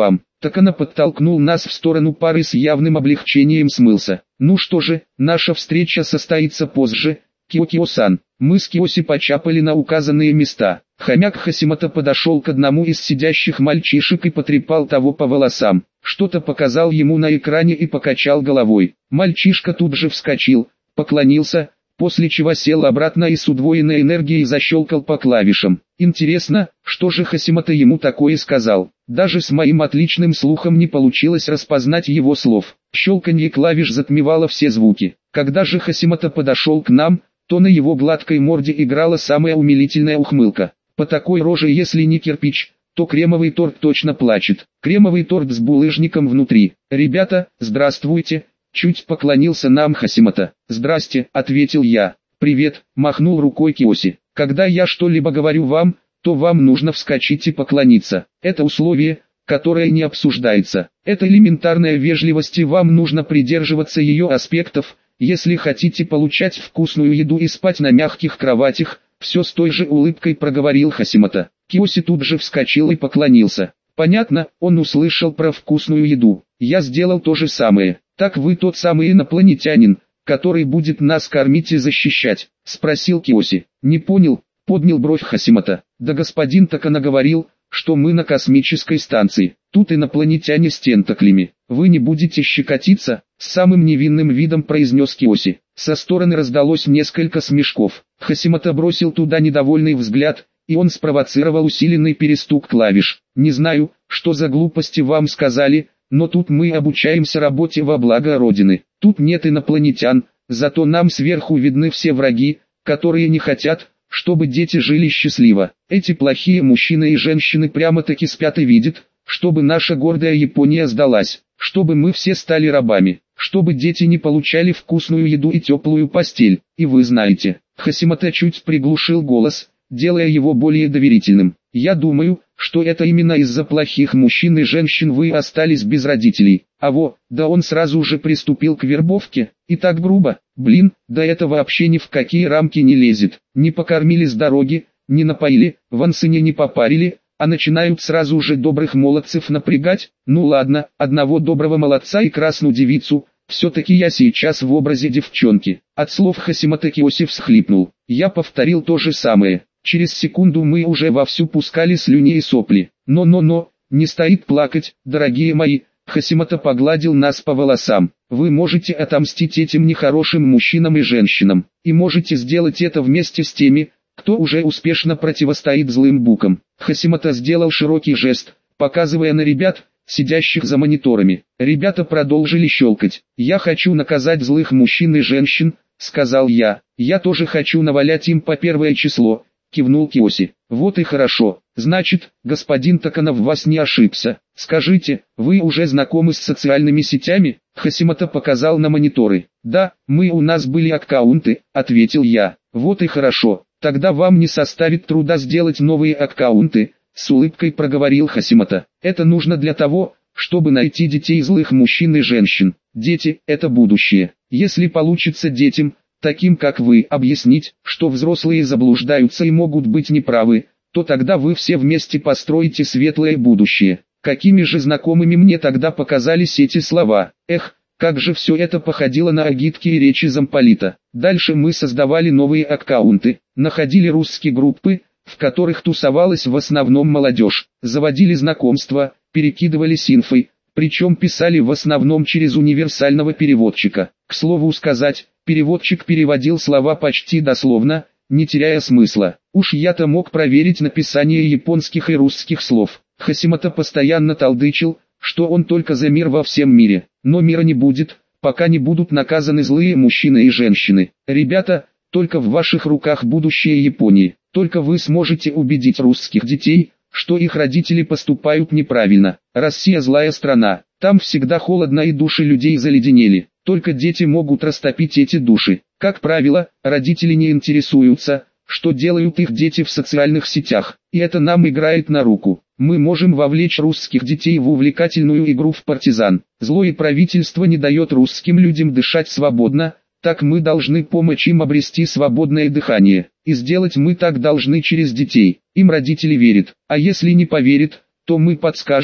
Такана подтолкнул нас в сторону пары с явным облегчением смылся. Ну что же, наша встреча состоится позже, Киокио-сан. Мы с Киоси почапали на указанные места. Хомяк Хасимото подошел к одному из сидящих мальчишек и потрепал того по волосам. Что-то показал ему на экране и покачал головой. Мальчишка тут же вскочил, поклонился, после чего сел обратно и с удвоенной энергией защелкал по клавишам. Интересно, что же Хасимото ему такое сказал? Даже с моим отличным слухом не получилось распознать его слов. Щелканье клавиш затмевало все звуки. Когда же Хасимото подошел к нам, то на его гладкой морде играла самая умилительная ухмылка. По такой роже, если не кирпич, то кремовый торт точно плачет. Кремовый торт с булыжником внутри. «Ребята, здравствуйте!» Чуть поклонился нам Хасимото. «Здрасте», — ответил я. «Привет», — махнул рукой Киоси. «Когда я что-либо говорю вам, то вам нужно вскочить и поклониться. Это условие, которое не обсуждается. Это элементарная вежливость, и вам нужно придерживаться ее аспектов, если хотите получать вкусную еду и спать на мягких кроватях». Все с той же улыбкой проговорил Хасимото. Киоси тут же вскочил и поклонился. Понятно, он услышал про вкусную еду. Я сделал то же самое. «Так вы тот самый инопланетянин, который будет нас кормить и защищать?» — спросил Киоси. «Не понял», — поднял бровь Хасимото. «Да господин Такана говорил, что мы на космической станции. Тут инопланетяне с тентаклями. Вы не будете щекотиться?» — с самым невинным видом произнес Киоси. Со стороны раздалось несколько смешков. Хасимото бросил туда недовольный взгляд, и он спровоцировал усиленный перестук клавиш. «Не знаю, что за глупости вам сказали, но тут мы обучаемся работе во благо Родины. Тут нет инопланетян, зато нам сверху видны все враги, которые не хотят, чтобы дети жили счастливо. Эти плохие мужчины и женщины прямо-таки спят и видят, чтобы наша гордая Япония сдалась, чтобы мы все стали рабами, чтобы дети не получали вкусную еду и теплую постель. И вы знаете». Хасимото чуть приглушил голос, делая его более доверительным. «Я думаю, что это именно из-за плохих мужчин и женщин вы остались без родителей. Да он сразу же приступил к вербовке, и так грубо. Блин, да это вообще ни в какие рамки не лезет. Не покормили с дороги, не напоили, в ансыне не попарили, а начинают сразу же добрых молодцев напрягать. Ну ладно, одного доброго молодца и красную девицу. Все-таки я сейчас в образе девчонки». От слов Хасимото Киоси всхлипнул. Я повторил то же самое. Через секунду мы уже вовсю пускали слюни и сопли. Но, не стоит плакать, дорогие мои. Хасимото погладил нас по волосам. Вы можете отомстить этим нехорошим мужчинам и женщинам. И можете сделать это вместе с теми, кто уже успешно противостоит злым букам. Хасимото сделал широкий жест, показывая на ребят, сидящих за мониторами. Ребята продолжили щелкать. «Я хочу наказать злых мужчин и женщин», — сказал я. «Я тоже хочу навалять им по первое число», — кивнул Киоси. «Вот и хорошо. Значит, господин Такана в вас не ошибся. Скажите, вы уже знакомы с социальными сетями?» Хасимото показал на мониторы. «Да, у нас были аккаунты», — ответил я. «Вот и хорошо. Тогда вам не составит труда сделать новые аккаунты», — с улыбкой проговорил Хасимото. «Это нужно для того, чтобы найти детей злых мужчин и женщин. Дети – это будущее. Если получится детям, таким как вы, объяснить, что взрослые заблуждаются и могут быть неправы, то тогда вы все вместе построите светлое будущее». Какими же знакомыми мне тогда показались эти слова. Эх, как же все это походило на агитки и речи замполита. Дальше мы создавали новые аккаунты, находили русские группы, в которых тусовалась в основном молодежь, заводили знакомства, перекидывались инфой, причем писали в основном через универсального переводчика. К слову сказать, переводчик переводил слова почти дословно, не теряя смысла. Уж я-то мог проверить написание японских и русских слов. Хасимото постоянно толдычил, что он только за мир во всем мире. Но мира не будет, пока не будут наказаны злые мужчины и женщины. Ребята, только в ваших руках будущее Японии. Только вы сможете убедить русских детей, что их родители поступают неправильно. Россия злая страна, там всегда холодно и души людей заледенели. Только дети могут растопить эти души. Как правило, родители не интересуются, что делают их дети в социальных сетях, и это нам играет на руку. Мы можем вовлечь русских детей в увлекательную игру в партизан. Злое правительство не дает русским людям дышать свободно, так мы должны помочь им обрести свободное дыхание. И сделать мы так должны через детей. Им родители верят, а если не поверят, то мы подскажем,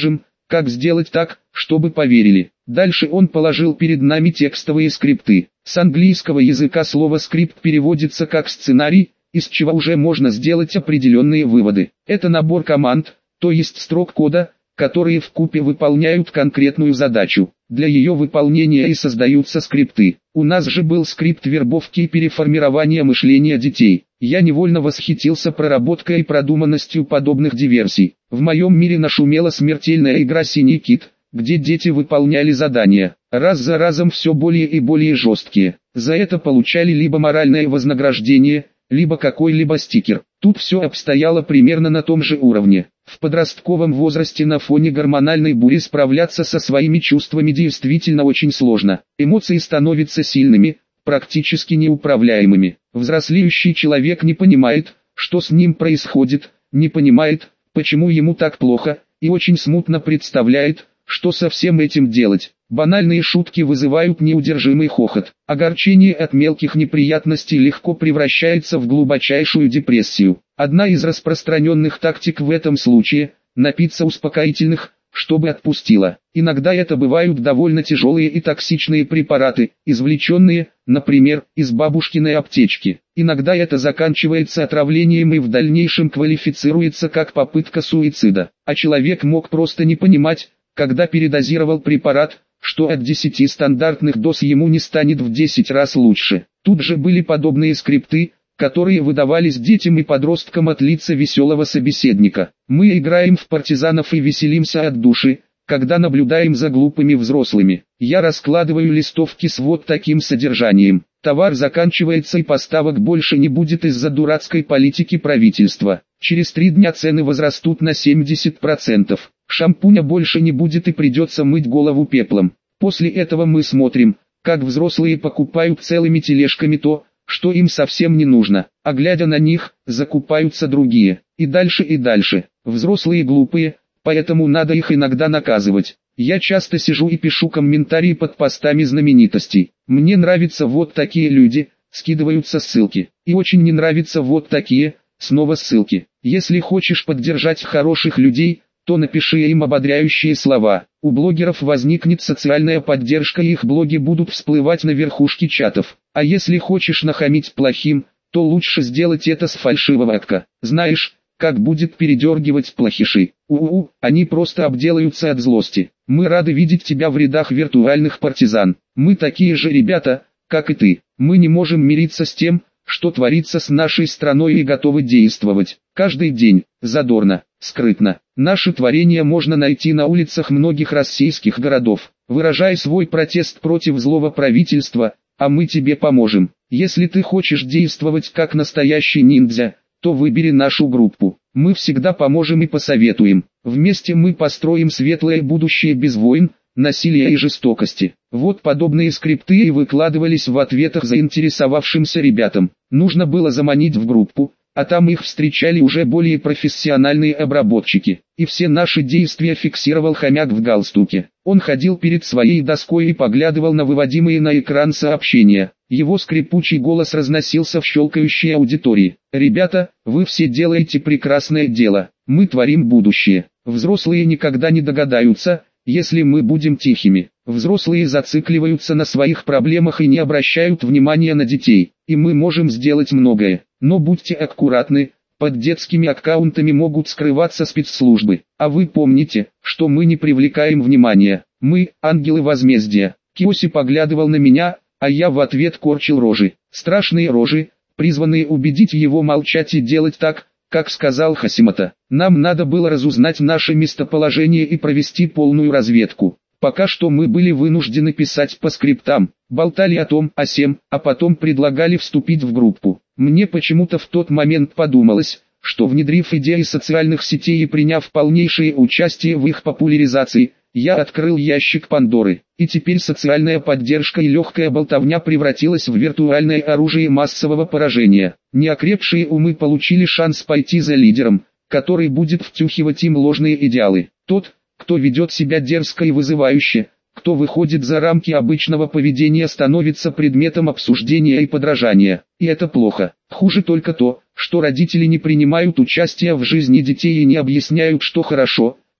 Как сделать так, чтобы поверили? Дальше он положил перед нами текстовые скрипты. С английского языка слово «скрипт» переводится как «сценарий», из чего уже можно сделать определенные выводы. Это набор команд, то есть строк кода, которые вкупе выполняют конкретную задачу. Для ее выполнения и создаются скрипты. У нас же был скрипт вербовки и переформирования мышления детей. Я невольно восхитился проработкой и продуманностью подобных диверсий. В моем мире нашумела смертельная игра «Синий кит», где дети выполняли задания, раз за разом все более и более жесткие. За это получали либо моральное вознаграждение, либо какой-либо стикер. Тут все обстояло примерно на том же уровне. В подростковом возрасте на фоне гормональной бури справляться со своими чувствами действительно очень сложно. Эмоции становятся сильными, практически неуправляемыми. Взрослеющий человек не понимает, что с ним происходит, не понимает, почему ему так плохо, и очень смутно представляет, что со всем этим делать. Банальные шутки вызывают неудержимый хохот. Огорчение от мелких неприятностей легко превращается в глубочайшую депрессию. Одна из распространенных тактик в этом случае – напиться успокоительных, чтобы отпустило. Иногда это бывают довольно тяжелые и токсичные препараты, извлеченные, например, из бабушкиной аптечки. Иногда это заканчивается отравлением и в дальнейшем квалифицируется как попытка суицида. А человек мог просто не понимать, когда передозировал препарат, что от 10 стандартных доз ему не станет в 10 раз лучше. Тут же были подобные скрипты, которые выдавались детям и подросткам от лица веселого собеседника. Мы играем в партизанов и веселимся от души, когда наблюдаем за глупыми взрослыми. Я раскладываю листовки с вот таким содержанием. Товар заканчивается и поставок больше не будет из-за дурацкой политики правительства. Через 3 дня цены возрастут на 70%. Шампуня больше не будет и придется мыть голову пеплом. После этого мы смотрим, как взрослые покупают целыми тележками то, что им совсем не нужно, а глядя на них, закупаются другие. И дальше и дальше. Взрослые глупые, поэтому надо их иногда наказывать. Я часто сижу и пишу комментарии под постами знаменитостей. Мне нравятся вот такие люди, скидываются ссылки. И очень не нравятся вот такие, снова ссылки. Если хочешь поддержать хороших людей, то напиши им ободряющие слова. У блогеров возникнет социальная поддержка и их блоги будут всплывать на верхушке чатов. А если хочешь нахамить плохим, то лучше сделать это с фальшивого акка. Знаешь, как будет передергивать плохиши. Они просто обделаются от злости. Мы рады видеть тебя в рядах виртуальных партизан. Мы такие же ребята, как и ты. Мы не можем мириться с тем, что творится с нашей страной и готовы действовать. Каждый день, задорно, скрытно. Наши творения можно найти на улицах многих российских городов. Выражай свой протест против злого правительства, а мы тебе поможем. Если ты хочешь действовать как настоящий ниндзя, то выбери нашу группу. Мы всегда поможем и посоветуем. Вместе мы построим светлое будущее без войн, насилия и жестокости. Вот подобные скрипты и выкладывались в ответах заинтересовавшимся ребятам. Нужно было заманить в группу, а там их встречали уже более профессиональные обработчики. И все наши действия фиксировал хомяк в галстуке. Он ходил перед своей доской и поглядывал на выводимые на экран сообщения. Его скрипучий голос разносился в щелкающей аудитории. «Ребята, вы все делаете прекрасное дело. Мы творим будущее. Взрослые никогда не догадаются, если мы будем тихими. Взрослые зацикливаются на своих проблемах и не обращают внимания на детей. И мы можем сделать многое. Но будьте аккуратны, под детскими аккаунтами могут скрываться спецслужбы. А вы помните, что мы не привлекаем внимания. Мы – ангелы возмездия». Киоси поглядывал на меня, а я в ответ корчил рожи. Страшные рожи, призванные убедить его молчать и делать так, как сказал Хасимото. Нам надо было разузнать наше местоположение и провести полную разведку. Пока что мы были вынуждены писать по скриптам, болтали о том, о сем, а потом предлагали вступить в группу. Мне почему-то в тот момент подумалось, что внедрив идеи социальных сетей и приняв полнейшее участие в их популяризации, я открыл ящик Пандоры, и теперь социальная поддержка и легкая болтовня превратилась в виртуальное оружие массового поражения. Неокрепшие умы получили шанс пойти за лидером, который будет втюхивать им ложные идеалы. Тот, кто ведет себя дерзко и вызывающе, кто выходит за рамки обычного поведения, становится предметом обсуждения и подражания. И это плохо. Хуже только то, что родители не принимают участия в жизни детей и не объясняют, что хорошо,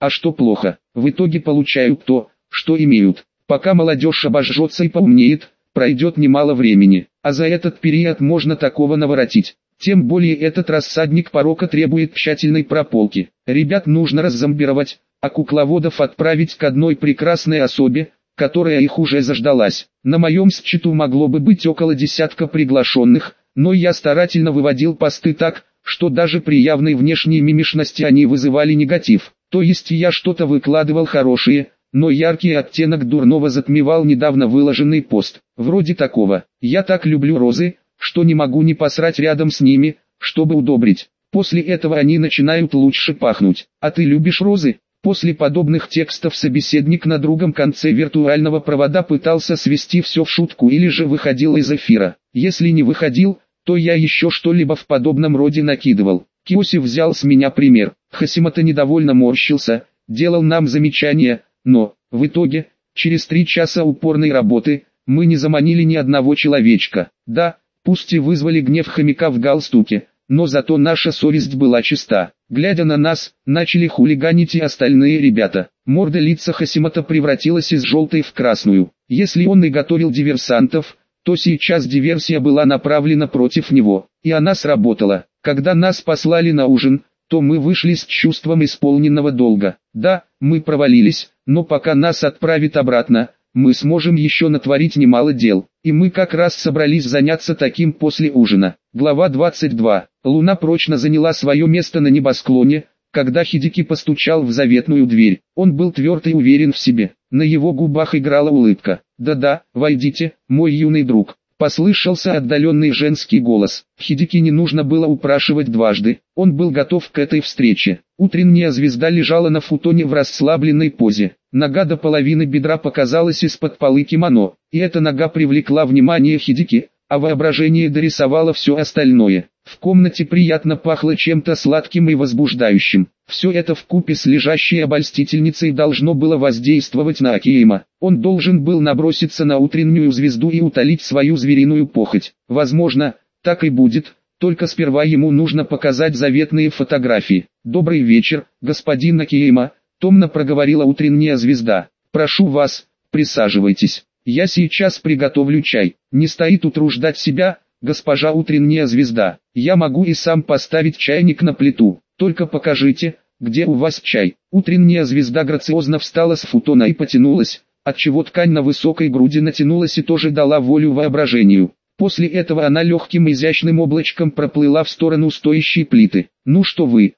а что плохо. В итоге получают то, что имеют. Пока молодежь обожжется и поумнеет, пройдет немало времени, а за этот период можно такого наворотить. Тем более этот рассадник порока требует тщательной прополки. Ребят нужно раззомбировать, а кукловодов отправить к одной прекрасной особе, которая их уже заждалась. На моем счету могло бы быть около десятка приглашенных, но я старательно выводил посты так, что даже при явной внешней мимишности они вызывали негатив. То есть я что-то выкладывал хорошее, но яркий оттенок дурного затмевал недавно выложенный пост. Вроде такого: «Я так люблю розы, что не могу не посрать рядом с ними, чтобы удобрить». После этого они начинают лучше пахнуть. А ты любишь розы? После подобных текстов собеседник на другом конце виртуального провода пытался свести все в шутку или же выходил из эфира. Если не выходил, то я еще что-либо в подобном роде накидывал. Киоси взял с меня пример. Хасимото недовольно морщился, делал нам замечания, но, в итоге, через 3 часа упорной работы, мы не заманили ни одного человечка. Да, пусть и вызвали гнев хомяка в галстуке, но зато наша совесть была чиста. Глядя на нас, начали хулиганить и остальные ребята. Морда лица Хасимото превратилась из желтой в красную. Если он и готовил диверсантов, то сейчас диверсия была направлена против него, и она сработала. Когда нас послали на ужин, то мы вышли с чувством исполненного долга. Да, мы провалились, но пока нас отправят обратно, мы сможем еще натворить немало дел. И мы как раз собрались заняться таким после ужина. Глава 22. Луна прочно заняла свое место на небосклоне, когда Хидеки постучал в заветную дверь. Он был тверд и уверен в себе. На его губах играла улыбка. «Да-да, войдите, мой юный друг». Послышался отдаленный женский голос. Хидеки не нужно было упрашивать дважды. Он был готов к этой встрече. Утренняя звезда лежала на футоне в расслабленной позе. Нога до половины бедра показалась из-под полы кимоно, и эта нога привлекла внимание Хидеки, а воображение дорисовало все остальное. В комнате приятно пахло чем-то сладким и возбуждающим. Все это вкупе с лежащей обольстительницей должно было воздействовать на Акиэма. Он должен был наброситься на утреннюю звезду и утолить свою звериную похоть. Возможно, так и будет, только сперва ему нужно показать заветные фотографии. «Добрый вечер, господин Акиэма», — томно проговорила утренняя звезда. «Прошу вас, присаживайтесь. Я сейчас приготовлю чай. Не стоит утруждать себя, госпожа утренняя звезда. Я могу и сам поставить чайник на плиту. Только покажите, где у вас чай». Утренняя звезда грациозно встала с футона и потянулась, отчего ткань на высокой груди натянулась и тоже дала волю воображению. После этого она легким изящным облачком проплыла в сторону стоящей плиты. «Ну что вы,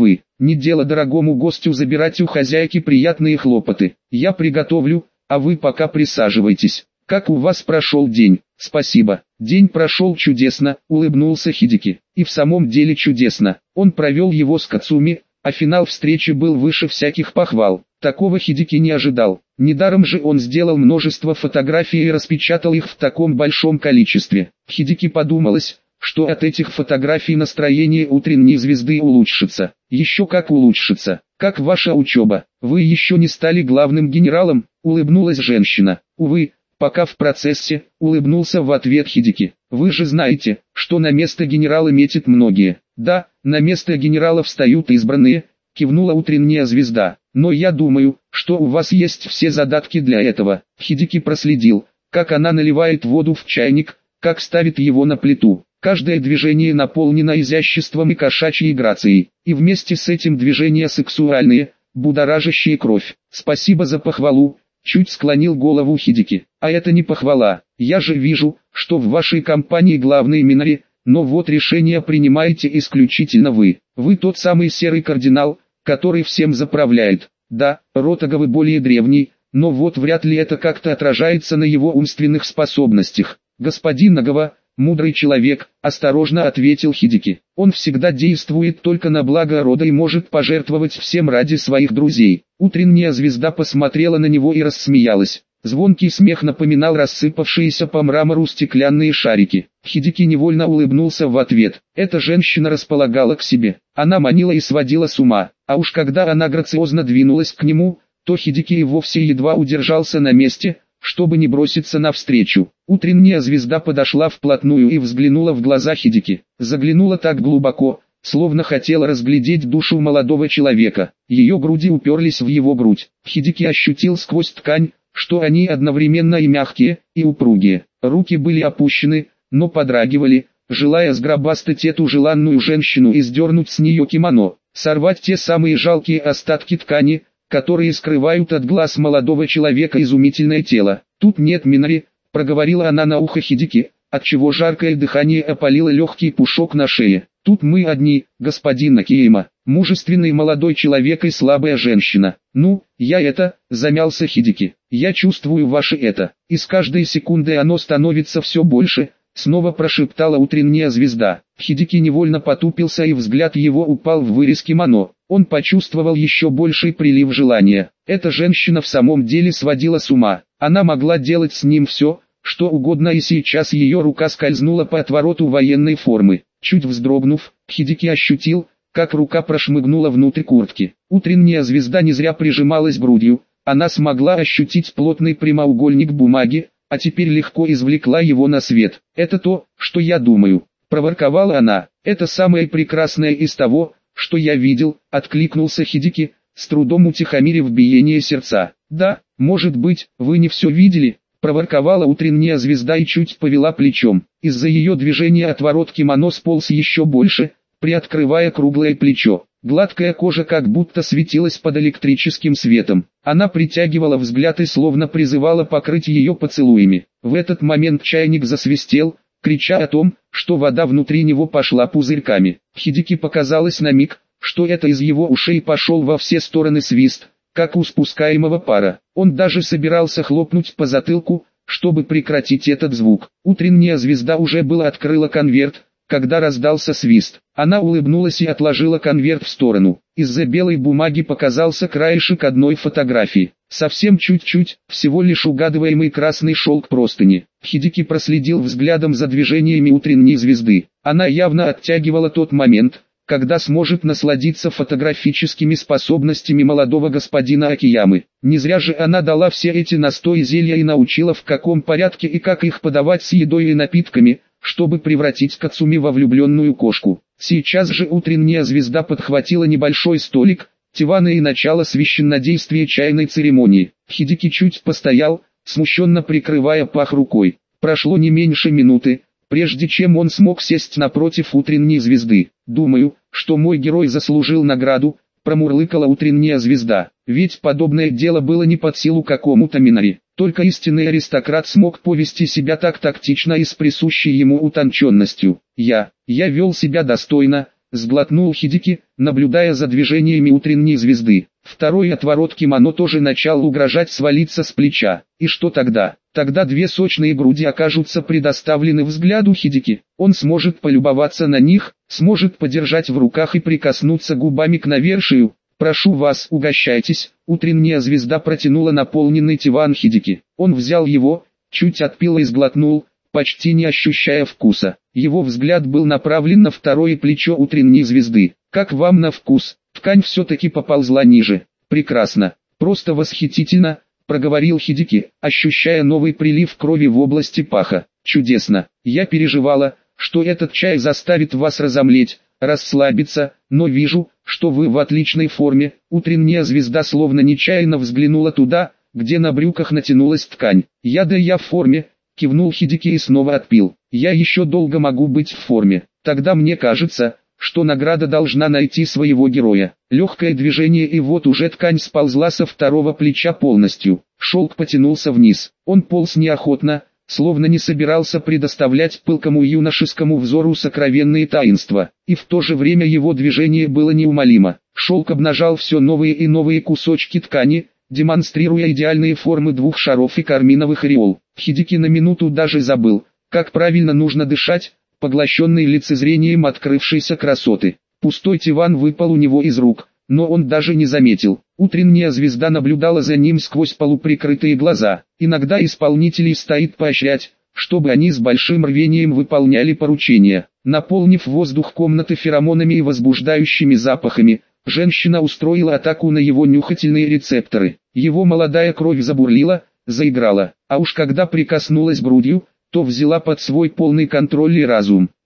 не дело дорогому гостю забирать у хозяйки приятные хлопоты. Я приготовлю, а вы пока присаживайтесь. Как у вас прошел день?» «Спасибо, день прошел чудесно», — улыбнулся Хидеки. И в самом деле чудесно. Он провел его с Кацуми, а финал встречи был выше всяких похвал. Такого Хидеки не ожидал. Недаром же он сделал множество фотографий и распечатал их в таком большом количестве. Хидеки подумалось, что от этих фотографий настроение утренней звезды улучшится. Еще как улучшится. «Как ваша учеба? Вы еще не стали главным генералом?» — улыбнулась женщина. «Увы, пока в процессе», — улыбнулся в ответ Хидеки. «Вы же знаете, что на место генерала метят многие». «Да, на место генерала встают избранные», — кивнула утренняя звезда. «Но я думаю, что у вас есть все задатки для этого». Хидеки проследил, как она наливает воду в чайник, как ставит его на плиту. Каждое движение наполнено изяществом и кошачьей грацией, и вместе с этим движения сексуальные, будоражащие кровь. «Спасибо за похвалу», — чуть склонил голову Хидеки. «А это не похвала. Я же вижу, что в вашей компании главный Минари, но вот решение принимаете исключительно вы. Вы тот самый серый кардинал, который всем заправляет. Да, род Агавы более древний, но вот вряд ли это как-то отражается на его умственных способностях. Господин Агава, мудрый человек», — осторожно ответил Хидеки. «Он всегда действует только на благо рода и может пожертвовать всем ради своих друзей». Утренняя звезда посмотрела на него и рассмеялась. Звонкий смех напоминал рассыпавшиеся по мрамору стеклянные шарики. Хидеки невольно улыбнулся в ответ. Эта женщина располагала к себе. Она манила и сводила с ума. А уж когда она грациозно двинулась к нему, то Хидеки и вовсе едва удержался на месте, чтобы не броситься навстречу. Утренняя звезда подошла вплотную и взглянула в глаза Хидеки. Заглянула так глубоко, словно хотела разглядеть душу молодого человека. Ее груди уперлись в его грудь. Хидики ощутил сквозь ткань, что они одновременно и мягкие, и упругие. Руки были опущены, но подрагивали, желая сгробастать эту желанную женщину и сдернуть с нее кимоно, сорвать те самые жалкие остатки ткани, которые скрывают от глаз молодого человека изумительное тело. «Тут нет Минари», — проговорила она на ухо Хидики, отчего жаркое дыхание опалило легкий пушок на шее. «Тут мы одни, господин Акиема, мужественный молодой человек и слабая женщина». «Ну, замялся Хидики. «Я чувствую ваше это, и с каждой секундой оно становится все больше», — снова прошептала утренняя звезда. Хидики невольно потупился, и взгляд его упал в вырез кимоно. Он почувствовал еще больший прилив желания. Эта женщина в самом деле сводила с ума. Она могла делать с ним все, что угодно, и сейчас ее рука скользнула по отвороту военной формы. Чуть вздрогнув, Хидики ощутил, как рука прошмыгнула внутрь куртки. Утренняя звезда не зря прижималась грудью. Она смогла ощутить плотный прямоугольник бумаги, а теперь легко извлекла его на свет. «Это то, что я думаю», — проворковала она. «Это самое прекрасное из того, что я видел», — откликнулся Хидики, с трудом утихомирив биение сердца. «Да, может быть, вы не все видели», — проворковала утренняя звезда и чуть повела плечом. Из-за ее движения отворот кимоно сполз еще больше, приоткрывая круглое плечо. Гладкая кожа как будто светилась под электрическим светом. Она притягивала взгляд и словно призывала покрыть ее поцелуями. В этот момент чайник засвистел, крича о том, что вода внутри него пошла пузырьками. Хидики показалось на миг, что это из его ушей пошел во все стороны свист, как у спускаемого пара. Он даже собирался хлопнуть по затылку, чтобы прекратить этот звук. Утренняя звезда уже было открыла конверт, когда раздался свист. Она улыбнулась и отложила конверт в сторону. Из-за белой бумаги показался краешек одной фотографии. Совсем чуть-чуть, всего лишь угадываемый красный шелк простыни. Хидики проследил взглядом за движениями утренней звезды. Она явно оттягивала тот момент, когда сможет насладиться фотографическими способностями молодого господина Акиямы. Не зря же она дала все эти настои зелья и научила, в каком порядке и как их подавать с едой и напитками, чтобы превратить Кацуми во влюбленную кошку. Сейчас же утренняя звезда подхватила небольшой столик, тиваны и начало священнодействия чайной церемонии. Хидики чуть постоял, смущенно прикрывая пах рукой. Прошло не меньше минуты, прежде чем он смог сесть напротив утренней звезды. «Думаю, что мой герой заслужил награду», — промурлыкала утренняя звезда. Ведь подобное дело было не под силу какому-то Минари. Только истинный аристократ смог повести себя так тактично и с присущей ему утонченностью. Я вел себя достойно», — сглотнул Хидики, наблюдая за движениями утренней звезды. Второй отворот кимоно тоже начал угрожать свалиться с плеча. И что тогда? Тогда две сочные груди окажутся предоставлены взгляду Хидики. Он сможет полюбоваться на них, сможет подержать в руках и прикоснуться губами к навершию. «Прошу вас, угощайтесь», — утренняя звезда протянула наполненный тиван Хидики. Он взял его, чуть отпил и сглотнул, почти не ощущая вкуса. Его взгляд был направлен на второе плечо утренней звезды. «Как вам на вкус?» Ткань все-таки поползла ниже. «Прекрасно, просто восхитительно», — проговорил Хидики, ощущая новый прилив крови в области паха. «Чудесно. Я переживала, что этот чай заставит вас разомлеть, расслабиться, но вижу, что вы в отличной форме». Утренняя звезда словно нечаянно взглянула туда, где на брюках натянулась ткань. «Я в форме», — кивнул Хидики и снова отпил. «Я еще долго могу быть в форме. Тогда мне кажется, что награда должна найти своего героя». Легкое движение, и вот уже ткань сползла со второго плеча полностью. Шелк потянулся вниз. Он полз неохотно, словно не собирался предоставлять пылкому юношескому взору сокровенные таинства. И в то же время его движение было неумолимо. Шелк обнажал все новые и новые кусочки ткани, демонстрируя идеальные формы двух шаров и карминовых ореол. Хидики на минуту даже забыл, как правильно нужно дышать, поглощенный лицезрением открывшейся красоты. Пустой тиван выпал у него из рук, но он даже не заметил. Утренняя звезда наблюдала за ним сквозь полуприкрытые глаза. Иногда исполнителей стоит поощрять, чтобы они с большим рвением выполняли поручения. Наполнив воздух комнаты феромонами и возбуждающими запахами, женщина устроила атаку на его нюхательные рецепторы. Его молодая кровь забурлила, заиграла, а уж когда прикоснулась грудью, то взяла под свой полный контроль и разум.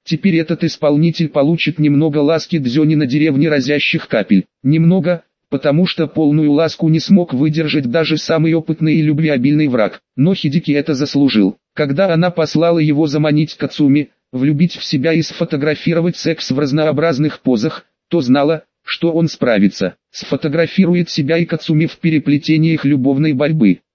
Теперь этот исполнитель получит немного ласки Дзёни на деревне разящих капель. Немного, потому что полную ласку не смог выдержать даже самый опытный и любвеобильный враг. Но Хидеки это заслужил. Когда она послала его заманить Кацуми, влюбить в себя и сфотографировать секс в разнообразных позах, то знала, что он справится. Сфотографирует себя и Кацуми в переплетениях любовной борьбы.